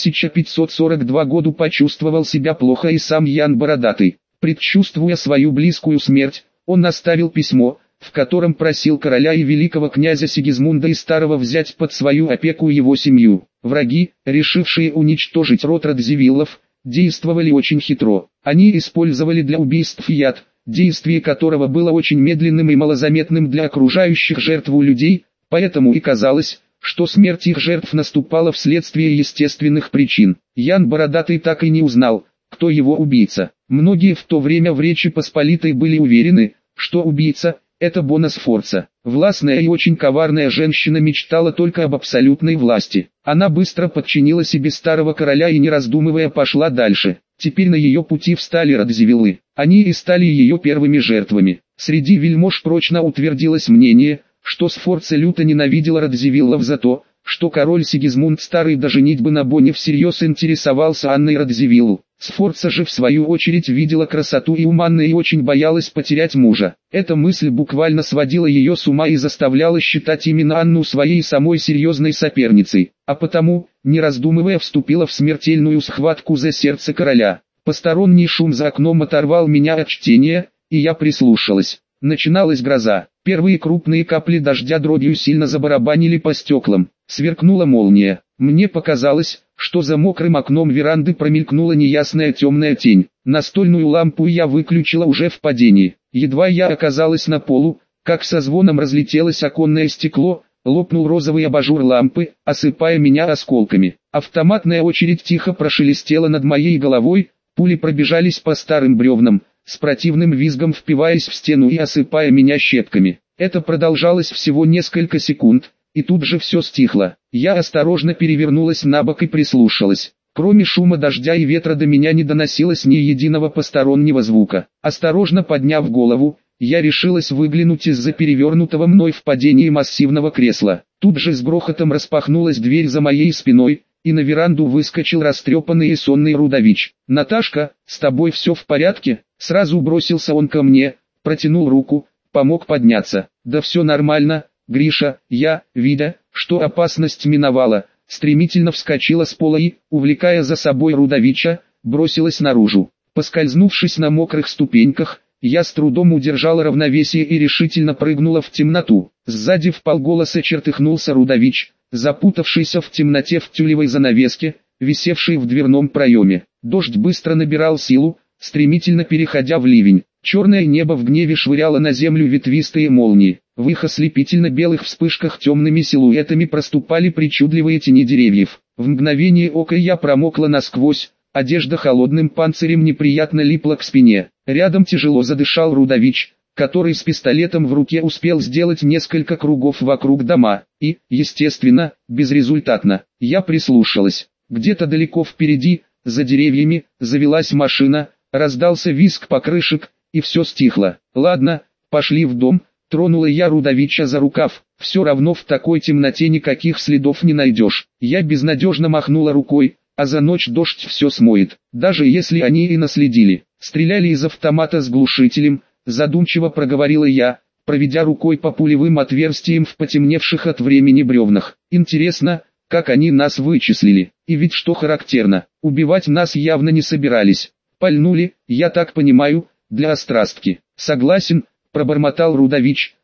1542 году почувствовал себя плохо и сам Ян Бородатый. Предчувствуя свою близкую смерть, он оставил письмо, в котором просил короля и великого князя Сигизмунда и Старого взять под свою опеку его семью. Враги, решившие уничтожить род Радзивиллов, действовали очень хитро. Они использовали для убийств яд, действие которого было очень медленным и малозаметным для окружающих жертву людей, поэтому и казалось, что смерть их жертв наступала вследствие естественных причин. Ян Бородатый так и не узнал, кто его убийца. Многие в то время в Речи Посполитой были уверены, что убийца – это Бона Сфорца. Властная и очень коварная женщина мечтала только об абсолютной власти. Она быстро подчинила себе старого короля и не раздумывая пошла дальше. Теперь на ее пути встали Радзивиллы. Они и стали ее первыми жертвами. Среди вельмож прочно утвердилось мнение, что Сфорца люто ненавидела Радзивиллов за то, что король Сигизмунд Старый до женитьбы на Боне всерьез интересовался Анной Радзивиллу. Сфорца же в свою очередь видела красоту и ум Анны и очень боялась потерять мужа. Эта мысль буквально сводила ее с ума и заставляла считать именно Анну своей самой серьезной соперницей, а потому, не раздумывая, вступила в смертельную схватку за сердце короля. Посторонний шум за окном оторвал меня от чтения, и я прислушалась. Начиналась гроза. Первые крупные капли дождя дробью сильно забарабанили по стеклам. Сверкнула молния. Мне показалось, что за мокрым окном веранды промелькнула неясная темная тень. Настольную лампу я выключила уже в падении. Едва я оказалась на полу, как со звоном разлетелось оконное стекло, лопнул розовый абажур лампы, осыпая меня осколками. Автоматная очередь тихо прошелестела над моей головой, пули пробежались по старым бревнам, с противным визгом впиваясь в стену и осыпая меня щепками. Это продолжалось всего несколько секунд, и тут же все стихло. Я осторожно перевернулась на бок и прислушалась. Кроме шума дождя и ветра до меня не доносилось ни единого постороннего звука. Осторожно подняв голову, я решилась выглянуть из-за перевернутого мной в падении массивного кресла. Тут же с грохотом распахнулась дверь за моей спиной, и на веранду выскочил растрепанный и сонный Рудович. «Наташка, с тобой все в порядке?» Сразу бросился он ко мне, протянул руку, помог подняться. «Да все нормально, Гриша». Я, видя, что опасность миновала, стремительно вскочила с пола и, увлекая за собой Рудовича, бросилась наружу. Поскользнувшись на мокрых ступеньках, я с трудом удержала равновесие и решительно прыгнула в темноту. Сзади вполголоса чертыхнулся Рудович, запутавшийся в темноте в тюлевой занавеске, висевшей в дверном проеме. Дождь быстро набирал силу, стремительно переходя в ливень. Черное небо в гневе швыряло на землю ветвистые молнии. В их ослепительно-белых вспышках темными силуэтами проступали причудливые тени деревьев. В мгновение ока я промокла насквозь, одежда холодным панцирем неприятно липла к спине. Рядом тяжело задышал Рудович, который с пистолетом в руке успел сделать несколько кругов вокруг дома, и, естественно, безрезультатно. Я прислушалась. Где-то далеко впереди, за деревьями, завелась машина, раздался визг покрышек, и все стихло. «Ладно, пошли в дом», — тронула я Рудовича за рукав. «Все равно в такой темноте никаких следов не найдешь». Я безнадежно махнула рукой, а за ночь дождь все смоет. Даже если они и наследили. Стреляли из автомата с глушителем, задумчиво проговорила я, проведя рукой по пулевым отверстиям в потемневших от времени бревнах. Интересно, как они нас вычислили. И ведь что характерно, убивать нас явно не собирались. Пальнули, я так понимаю, для острастки. Согласен, пробормотал Рудович,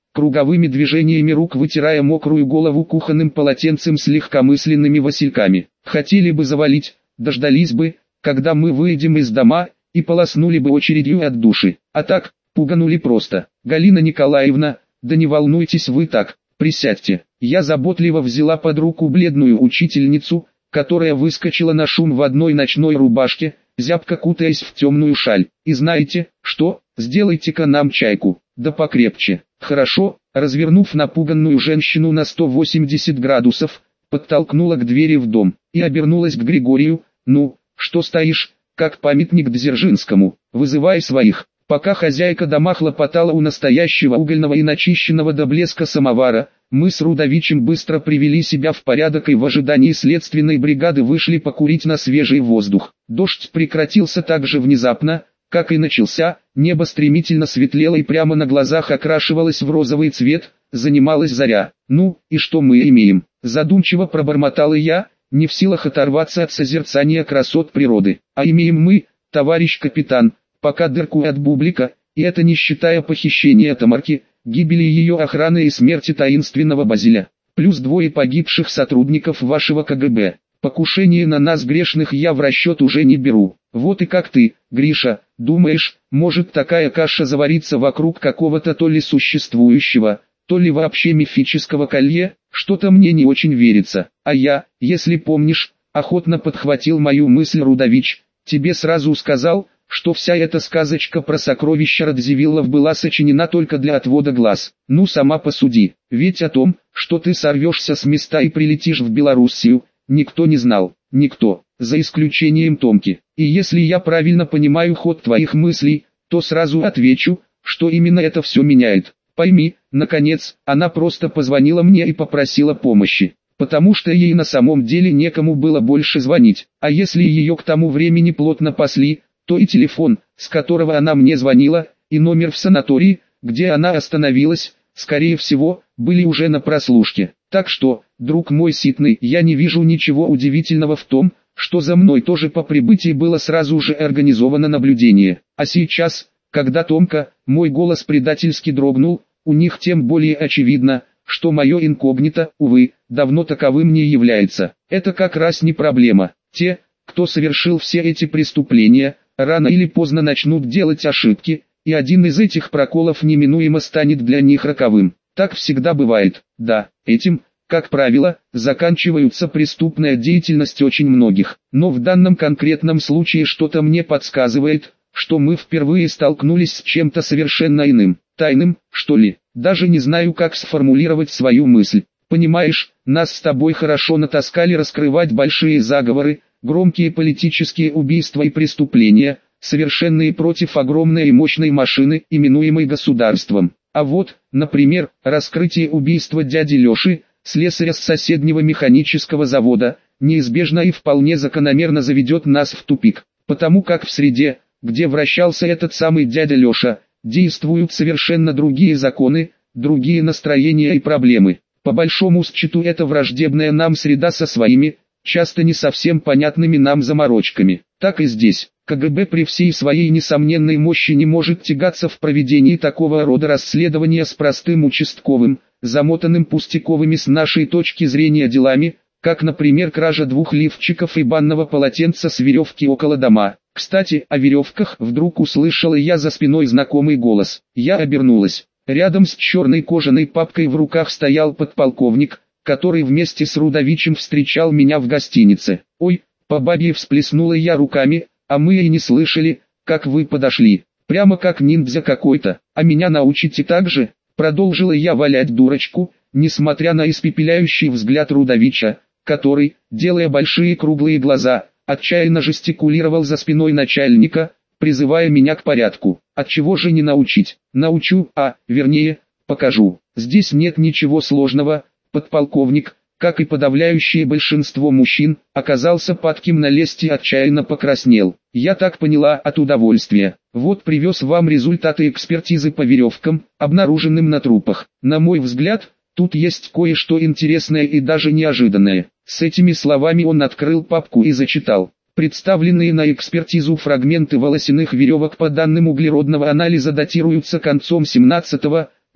круговыми движениями рук вытирая мокрую голову кухонным полотенцем с легкомысленными васильками. Хотели бы завалить, дождались бы, когда мы выйдем из дома, и полоснули бы очередью от души. А так, пуганули просто. Галина Николаевна, да не волнуйтесь вы так, присядьте. Я заботливо взяла под руку бледную учительницу, которая выскочила на шум в одной ночной рубашке, зябко кутаясь в темную шаль. И знаете, что, сделайте-ка нам чайку, да покрепче. Хорошо, развернув напуганную женщину на 180 градусов, подтолкнула к двери в дом, и обернулась к Григорию: ну, что стоишь, как памятник Дзержинскому, вызывай своих. Пока хозяйка дома хлопотала у настоящего угольного и начищенного до блеска самовара, мы с Рудовичем быстро привели себя в порядок и в ожидании следственной бригады вышли покурить на свежий воздух. Дождь прекратился так же внезапно, как и начался, небо стремительно светлело и прямо на глазах окрашивалось в розовый цвет, занималась заря. Ну, и что мы имеем? Задумчиво пробормотал я, не в силах оторваться от созерцания красот природы. А имеем мы, товарищ капитан, пока дырку от бублика, и это не считая похищения Тамарки, гибели ее охраны и смерти таинственного Базиля, плюс 2 погибших сотрудников вашего КГБ. Покушение на нас грешных я в расчет уже не беру. Вот и как ты, Гриша, думаешь, может такая каша завариться вокруг какого-то то ли существующего, то ли вообще мифического колье? Что-то мне не очень верится. А я, если помнишь, охотно подхватил мою мысль Рудович, тебе сразу сказал, что вся эта сказочка про сокровища Радзивиллов была сочинена только для отвода глаз. Ну сама посуди, ведь о том, что ты сорвешься с места и прилетишь в Белоруссию, никто не знал, никто, за исключением Томки. И если я правильно понимаю ход твоих мыслей, то сразу отвечу, что именно это все меняет. Пойми, наконец, она просто позвонила мне и попросила помощи, потому что ей на самом деле некому было больше звонить. А если ее к тому времени плотно пасли, то и телефон, с которого она мне звонила, и номер в санатории, где она остановилась, скорее всего, были уже на прослушке. Так что, друг мой ситный, я не вижу ничего удивительного в том, что за мной тоже по прибытии было сразу же организовано наблюдение. А сейчас, когда Томка, мой голос предательски дрогнул, у них тем более очевидно, что мое инкогнито, увы, давно таковым не является. Это как раз не проблема. Те, кто совершил все эти преступления, рано или поздно начнут делать ошибки, и один из этих проколов неминуемо станет для них роковым. Так всегда бывает. Да, этим, как правило, заканчивается преступная деятельность очень многих. Но в данном конкретном случае что-то мне подсказывает, что мы впервые столкнулись с чем-то совершенно иным. Тайным, что ли? Даже не знаю, как сформулировать свою мысль. Понимаешь, нас с тобой хорошо натаскали раскрывать большие заговоры, громкие политические убийства и преступления, совершенные против огромной и мощной машины, именуемой государством. А вот, например, раскрытие убийства дяди Леши, слесаря с соседнего механического завода, неизбежно и вполне закономерно заведет нас в тупик, потому как в среде, где вращался этот самый дядя Леша, действуют совершенно другие законы, другие настроения и проблемы. По большому счету это враждебная нам среда со своими, часто не совсем понятными нам заморочками. Так и здесь. КГБ при всей своей несомненной мощи не может тягаться в проведении такого рода расследования с простым участковым, замотанным пустяковыми с нашей точки зрения делами, как, например, кража 2 лифчиков и банного полотенца с веревки около дома. Кстати, о веревках вдруг услышала я за спиной знакомый голос. Я обернулась. Рядом с черной кожаной папкой в руках стоял подполковник, который вместе с Рудовичем встречал меня в гостинице. «Ой», по бабье всплеснула я руками, «а мы и не слышали, как вы подошли. Прямо как ниндзя какой-то. А меня научите так же?» Продолжила я валять дурочку, несмотря на испепеляющий взгляд Рудовича, который, делая большие круглые глаза, отчаянно жестикулировал за спиной начальника, призывая меня к порядку. Отчего же не научить? Научу, вернее, покажу. Здесь нет ничего сложного. Подполковник, как и подавляющее большинство мужчин, оказался падким на лесть и отчаянно покраснел. Я так поняла, от удовольствия. Вот привез вам результаты экспертизы по веревкам, обнаруженным на трупах. На мой взгляд, тут есть кое-что интересное и даже неожиданное. С этими словами он открыл папку и зачитал. Представленные на экспертизу фрагменты волосяных веревок по данным углеродного анализа датируются концом 17-го,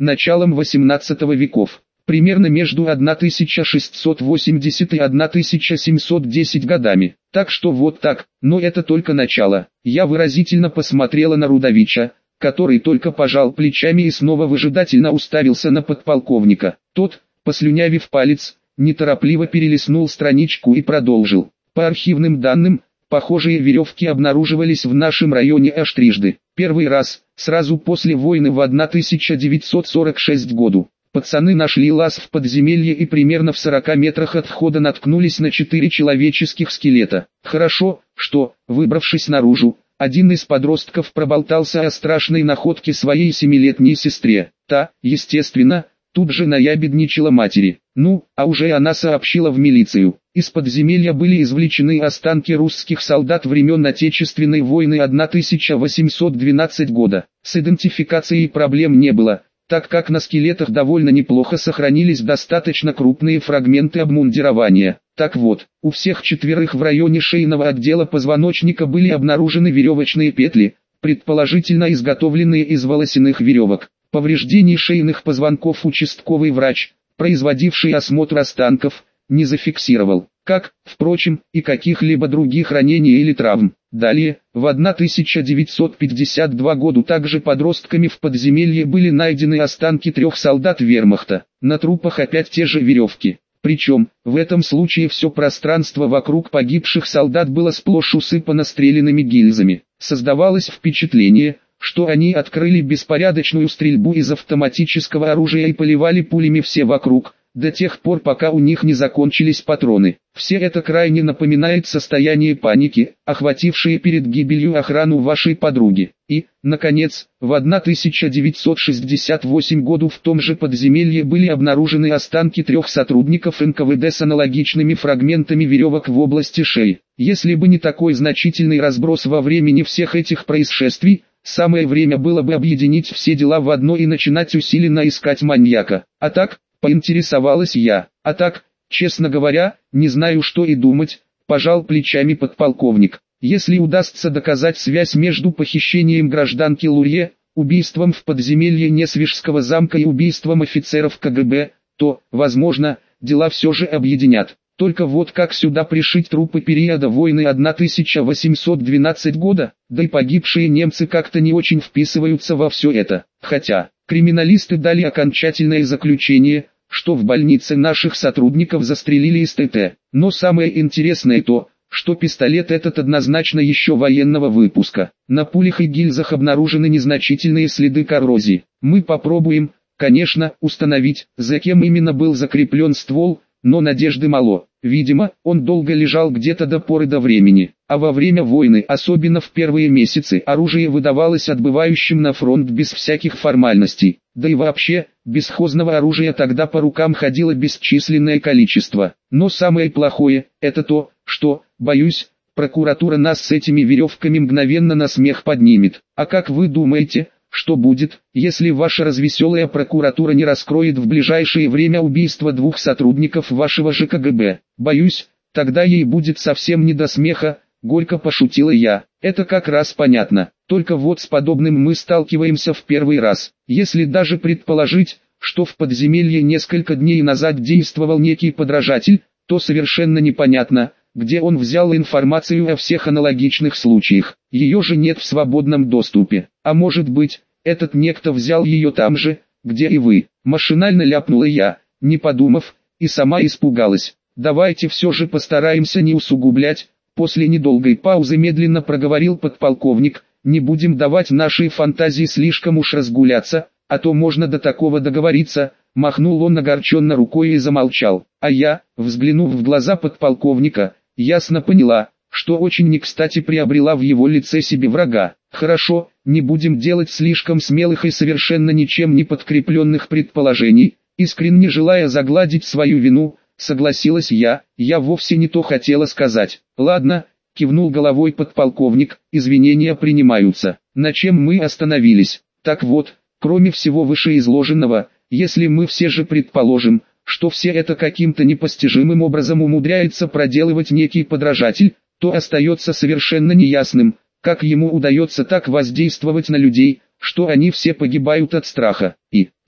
началом XVIII веков. Примерно между 1680 и 1710 годами. Так что вот так, но это только начало. Я выразительно посмотрела на Рудовича, который только пожал плечами и снова выжидательно уставился на подполковника. Тот, послюнявив палец, неторопливо перелистнул страничку и продолжил. По архивным данным, похожие веревки обнаруживались в нашем районе аж трижды. Первый раз, сразу после войны в 1946 году. Пацаны нашли лаз в подземелье и примерно в 40 метрах от входа наткнулись на 4 человеческих скелета. Хорошо, что, выбравшись наружу, один из подростков проболтался о страшной находке своей 7-летней сестре. Та, естественно, тут же наябедничала матери. Ну, а уже она сообщила в милицию. Из подземелья были извлечены останки русских солдат времен Отечественной войны 1812 года. С идентификацией проблем не было, так как на скелетах довольно неплохо сохранились достаточно крупные фрагменты обмундирования. Так вот, у всех четверых в районе шейного отдела позвоночника были обнаружены веревочные петли, предположительно изготовленные из волосяных веревок. Повреждений шейных позвонков участковый врач, производивший осмотр останков, не зафиксировал, как, впрочем, и каких-либо других ранений или травм. Далее, в 1952 году также подростками в подземелье были найдены останки 3 солдат вермахта. На трупах опять те же веревки. Причем, в этом случае все пространство вокруг погибших солдат было сплошь усыпано стрелянными гильзами. Создавалось впечатление, что они открыли беспорядочную стрельбу из автоматического оружия и поливали пулями все вокруг, до тех пор пока у них не закончились патроны. Все это крайне напоминает состояние паники, охватившее перед гибелью охрану вашей подруги. И, наконец, в 1968 году в том же подземелье были обнаружены останки 3 сотрудников НКВД с аналогичными фрагментами веревок в области шеи. Если бы не такой значительный разброс во времени всех этих происшествий, самое время было бы объединить все дела в одно и начинать усиленно искать маньяка. А так, поинтересовалась я. А так, честно говоря, не знаю, что и думать, пожал плечами подполковник. Если удастся доказать связь между похищением гражданки Лурье, убийством в подземелье Несвижского замка и убийством офицеров КГБ, то, возможно, дела все же объединят. Только вот как сюда пришить трупы периода войны 1812 года, да и погибшие немцы как-то не очень вписываются во все это. Хотя, криминалисты дали окончательное заключение, что в больнице наших сотрудников застрелили из ТТ. Но самое интересное то, что пистолет этот однозначно еще военного выпуска. На пулях и гильзах обнаружены незначительные следы коррозии. Мы попробуем, конечно, установить, за кем именно был закреплен ствол, но надежды мало. Видимо, он долго лежал где-то до поры до времени. А во время войны, особенно в первые месяцы, оружие выдавалось отбывающим на фронт без всяких формальностей. Да и вообще, бесхозного оружия тогда по рукам ходило бесчисленное количество. Но самое плохое, это то, что, боюсь, прокуратура нас с этими веревками мгновенно на смех поднимет. А как вы думаете, что будет, если ваша развеселая прокуратура не раскроет в ближайшее время убийство 2 сотрудников вашего же КГБ? Боюсь, тогда ей будет совсем не до смеха, горько пошутила я. Это как раз понятно, только вот с подобным мы сталкиваемся в первый раз. Если даже предположить, что в подземелье несколько дней назад действовал некий подражатель, то совершенно непонятно, где он взял информацию о всех аналогичных случаях. Ее же нет в свободном доступе. А может быть, этот некто взял ее там же, где и вы. Машинально ляпнула я, не подумав, и сама испугалась. Давайте все же постараемся не усугублять. После недолгой паузы медленно проговорил подполковник. Не будем давать нашей фантазии слишком уж разгуляться, а то можно до такого договориться. Махнул он огорченно рукой и замолчал. А я, взглянув в глаза подполковника, ясно поняла, что очень не кстати приобрела в его лице себе врага. Хорошо, не будем делать слишком смелых и совершенно ничем не подкрепленных предположений. Искренне желая загладить свою вину, согласилась я вовсе не то хотела сказать. Ладно, кивнул головой подполковник, извинения принимаются. На чем мы остановились? Так вот, кроме всего вышеизложенного, если мы все же предположим, что все это каким-то непостижимым образом умудряется проделывать некий подражатель, то остается совершенно неясным, как ему удается так воздействовать на людей, что они все погибают от страха. И,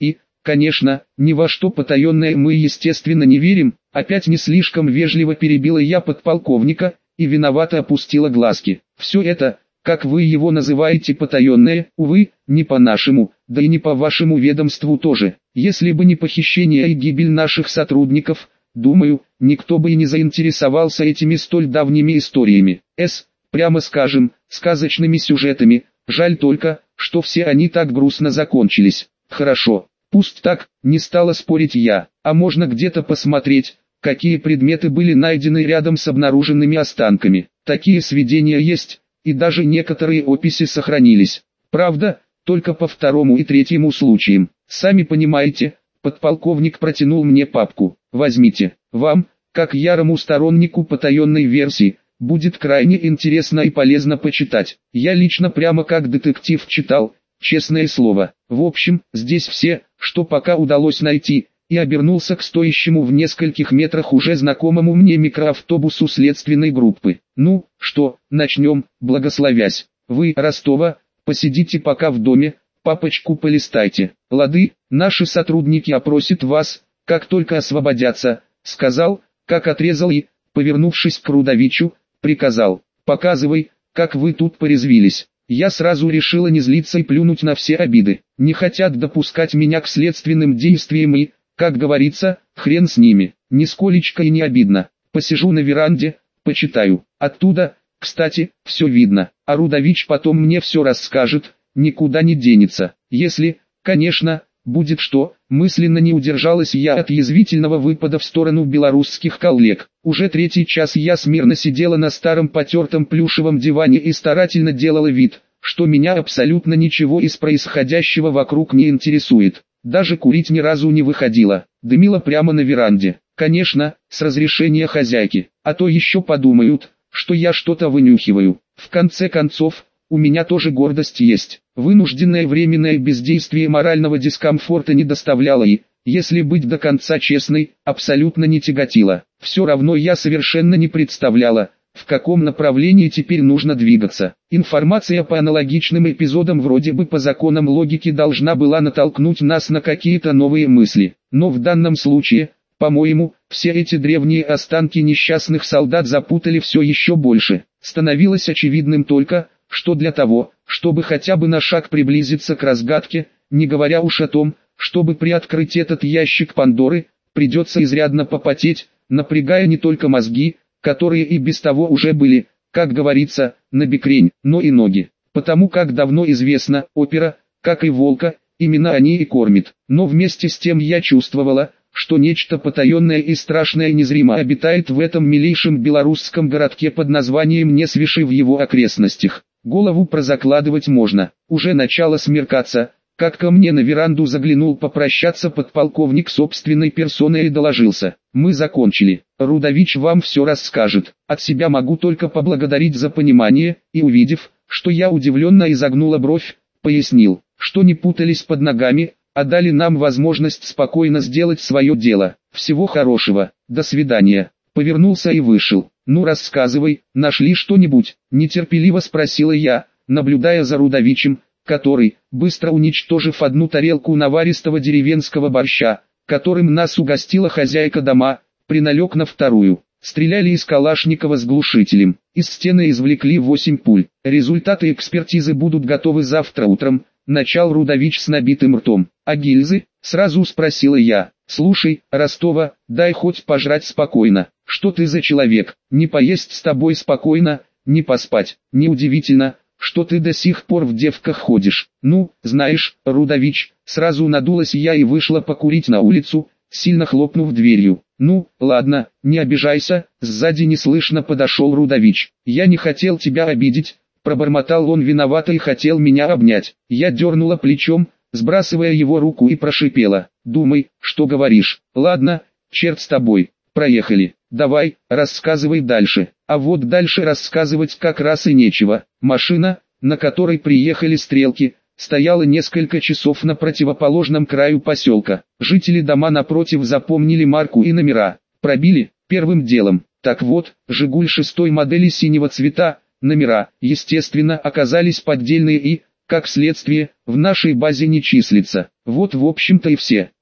Конечно, ни во что потаенное мы естественно не верим, опять не слишком вежливо перебила я подполковника, и виновато опустила глазки. Все это, как вы его называете потаенное, увы, не по-нашему, да и не по вашему ведомству тоже. Если бы не похищение и гибель наших сотрудников, думаю, никто бы и не заинтересовался этими столь давними историями. Прямо скажем, сказочными сюжетами, жаль только, что все они так грустно закончились. Хорошо, пусть так, не стала спорить я, а можно где-то посмотреть, какие предметы были найдены рядом с обнаруженными останками. Такие сведения есть, и даже некоторые описи сохранились. Правда, только по второму и третьему случаям. Сами понимаете, подполковник протянул мне папку. Возьмите, вам, как ярому стороннику потаенной версии, будет крайне интересно и полезно почитать. Я лично прямо как детектив читал, честное слово. В общем, здесь все, что пока удалось найти, и обернулся к стоящему в нескольких метрах уже знакомому мне микроавтобусу следственной группы. Ну, что, начнем, благословясь. Вы, Ростова, посидите пока в доме, папочку полистайте. Лады, наши сотрудники опросят вас, как только освободятся, сказал, как отрезал и, повернувшись к Рудовичу, приказал: показывай, как вы тут порезвились. Я сразу решила не злиться и плюнуть на все обиды. Не хотят допускать меня к следственным действиям и, как говорится, хрен с ними. Нисколечко и не обидно. Посижу на веранде, почитаю. Оттуда, кстати, все видно. А Рудович потом мне все расскажет, никуда не денется. Если, конечно, будет что, мысленно не удержалась я от язвительного выпада в сторону белорусских коллег. Уже третий час я смирно сидела на старом потертом плюшевом диване и старательно делала вид, что меня абсолютно ничего из происходящего вокруг не интересует. Даже курить ни разу не выходила, дымила прямо на веранде. Конечно, с разрешения хозяйки, а то еще подумают, что я что-то вынюхиваю. В конце концов, у меня тоже гордость есть. Вынужденное временное бездействие морального дискомфорта не доставляло и, если быть до конца честной, абсолютно не тяготило. Все равно я совершенно не представляла, в каком направлении теперь нужно двигаться. Информация по аналогичным эпизодам вроде бы по законам логики должна была натолкнуть нас на какие-то новые мысли. Но в данном случае, по-моему, все эти древние останки несчастных солдат запутали все еще больше. Становилось очевидным только, что для того, чтобы хотя бы на шаг приблизиться к разгадке, не говоря уж о том, чтобы приоткрыть этот ящик Пандоры, придется изрядно попотеть, напрягая не только мозги, которые и без того уже были, как говорится, набекрень, но и ноги. Потому как давно известно, опера, как и волка, именно они и кормит. Но вместе с тем я чувствовала, что нечто потаенное и страшное незримо обитает в этом милейшем белорусском городке под названием Несвиши в его окрестностях. Голову прозакладывать можно. Уже начало смеркаться, как ко мне на веранду заглянул попрощаться подполковник собственной персоной и доложился: мы закончили, Рудович вам все расскажет. От себя могу только поблагодарить за понимание, и увидев, что я удивленно изогнула бровь, пояснил, что не путались под ногами, а дали нам возможность спокойно сделать свое дело. Всего хорошего, до свидания. Повернулся и вышел. Ну рассказывай, нашли что-нибудь? Нетерпеливо спросила я, наблюдая за Рудовичем, который, быстро уничтожив одну тарелку наваристого деревенского борща, которым нас угостила хозяйка дома, приналег на вторую. Стреляли из Калашникова с глушителем. Из стены извлекли 8 пуль. Результаты экспертизы будут готовы завтра утром. Начал Рудович с набитым ртом. А гильзы? Сразу спросила я. Слушай, Ростова, дай хоть пожрать спокойно. Что ты за человек? Не поесть с тобой спокойно, не поспать. Неудивительно, что ты до сих пор в девках ходишь. Ну, знаешь, Рудович, сразу надулась я и вышла покурить на улицу, сильно хлопнув дверью. Ну, ладно, не обижайся, сзади неслышно подошел Рудович. Я не хотел тебя обидеть, пробормотал он виновато и хотел меня обнять. Я дернула плечом, сбрасывая его руку, и прошипела: думай, что говоришь. Ладно, черт с тобой, проехали. Давай, рассказывай дальше. А вот дальше рассказывать как раз и нечего. Машина, на которой приехали стрелки, стояла несколько часов на противоположном краю поселка. Жители дома напротив запомнили марку и номера. Пробили, первым делом. Так вот, «Жигуль» 6-й модели синего цвета, номера, естественно, оказались поддельные и, как следствие, в нашей базе не числится. Вот в общем-то и все.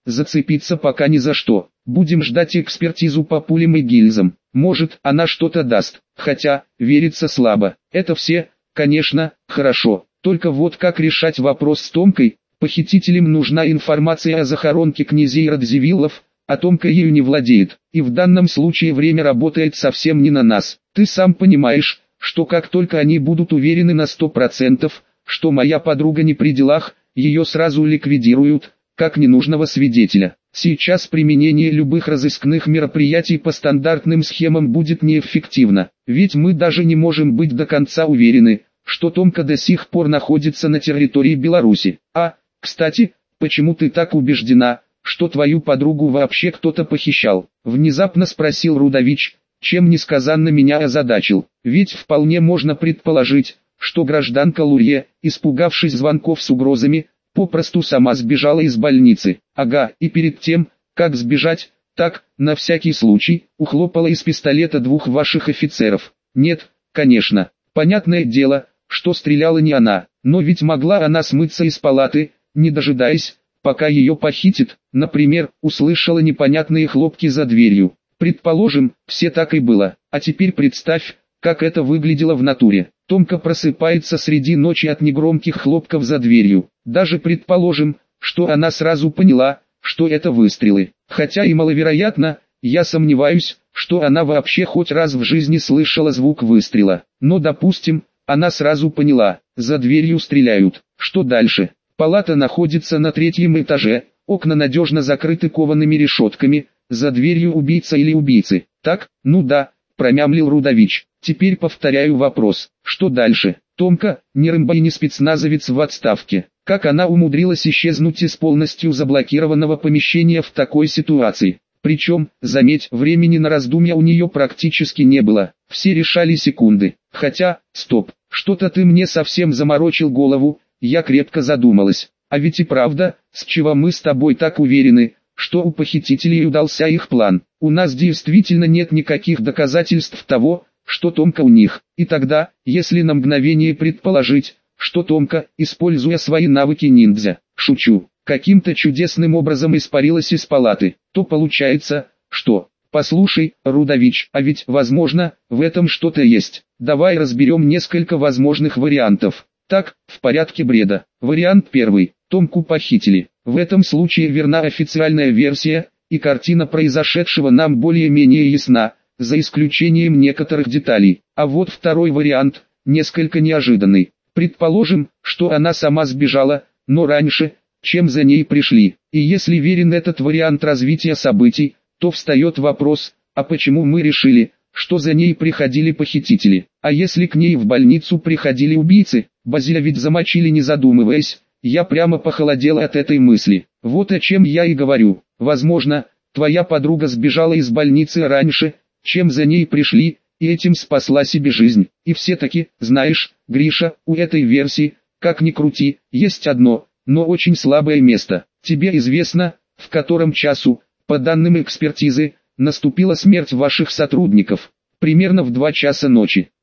зацепиться пока ни за что. Будем ждать экспертизу по пулям и гильзам. Может, она что-то даст, хотя, верится слабо. Это все, конечно, хорошо. Только вот как решать вопрос с Томкой? Похитителям нужна информация о захоронке князей Радзивиллов, а Томка ею не владеет, и в данном случае время работает совсем не на нас. Ты сам понимаешь, что как только они будут уверены на 100%, что моя подруга не при делах, ее сразу ликвидируют, как ненужного свидетеля. Сейчас применение любых разыскных мероприятий по стандартным схемам будет неэффективно, ведь мы даже не можем быть до конца уверены, что Томка до сих пор находится на территории Беларуси. Кстати, почему ты так убеждена, что твою подругу вообще кто-то похищал? Внезапно спросил Рудович, чем несказанно меня озадачил. Ведь вполне можно предположить, что гражданка Лурье, испугавшись звонков с угрозами, попросту сама сбежала из больницы. Ага, и перед тем, как сбежать, так, на всякий случай, ухлопала из пистолета двух ваших офицеров. Нет, конечно, понятное дело, что стреляла не она, но ведь могла она смыться из палаты, не дожидаясь, пока ее похитит, например, услышала непонятные хлопки за дверью. Предположим, все так и было, а теперь представь, как это выглядело в натуре. Томка просыпается среди ночи от негромких хлопков за дверью. Даже предположим, что она сразу поняла, что это выстрелы. Хотя и маловероятно, я сомневаюсь, что она вообще хоть раз в жизни слышала звук выстрела. Но допустим, она сразу поняла, за дверью стреляют. Что дальше? Палата находится на 3-м этаже, окна надежно закрыты коваными решетками, за дверью убийца или убийцы. Так, ну да, промямлил Рудович. Теперь повторяю вопрос, что дальше? Томка, не Рэмбо и не спецназовец в отставке. Как она умудрилась исчезнуть из полностью заблокированного помещения в такой ситуации? Причем, заметь, времени на раздумья у нее практически не было, все решали секунды. Хотя, стоп, что-то ты мне совсем заморочил голову, я крепко задумалась. А ведь и правда, с чего мы с тобой так уверены, что у похитителей удался их план? У нас действительно нет никаких доказательств того, что Томка у них. И тогда, если на мгновение предположить, что Томка, используя свои навыки ниндзя, шучу, каким-то чудесным образом испарилась из палаты, то получается, что... Послушай, Рудович, а ведь, возможно, в этом что-то есть. Давай разберем несколько возможных вариантов. Так, в порядке бреда. Вариант первый. Томку похитили. В этом случае верна официальная версия, и картина произошедшего нам более-менее ясна, за исключением некоторых деталей. А вот второй вариант, несколько неожиданный. Предположим, что она сама сбежала, но раньше, чем за ней пришли. И если верен этот вариант развития событий, то встает вопрос, а почему мы решили, что за ней приходили похитители? А если к ней в больницу приходили убийцы? Базиля ведь замочили не задумываясь. Я прямо похолодел от этой мысли. Вот о чем я и говорю. Возможно, твоя подруга сбежала из больницы раньше, чем за ней пришли, и этим спасла себе жизнь. И все-таки, знаешь, Гриша, у этой версии, как ни крути, есть одно, но очень слабое место. Тебе известно, в котором часу, по данным экспертизы, наступила смерть ваших сотрудников? Примерно в 2 часа ночи.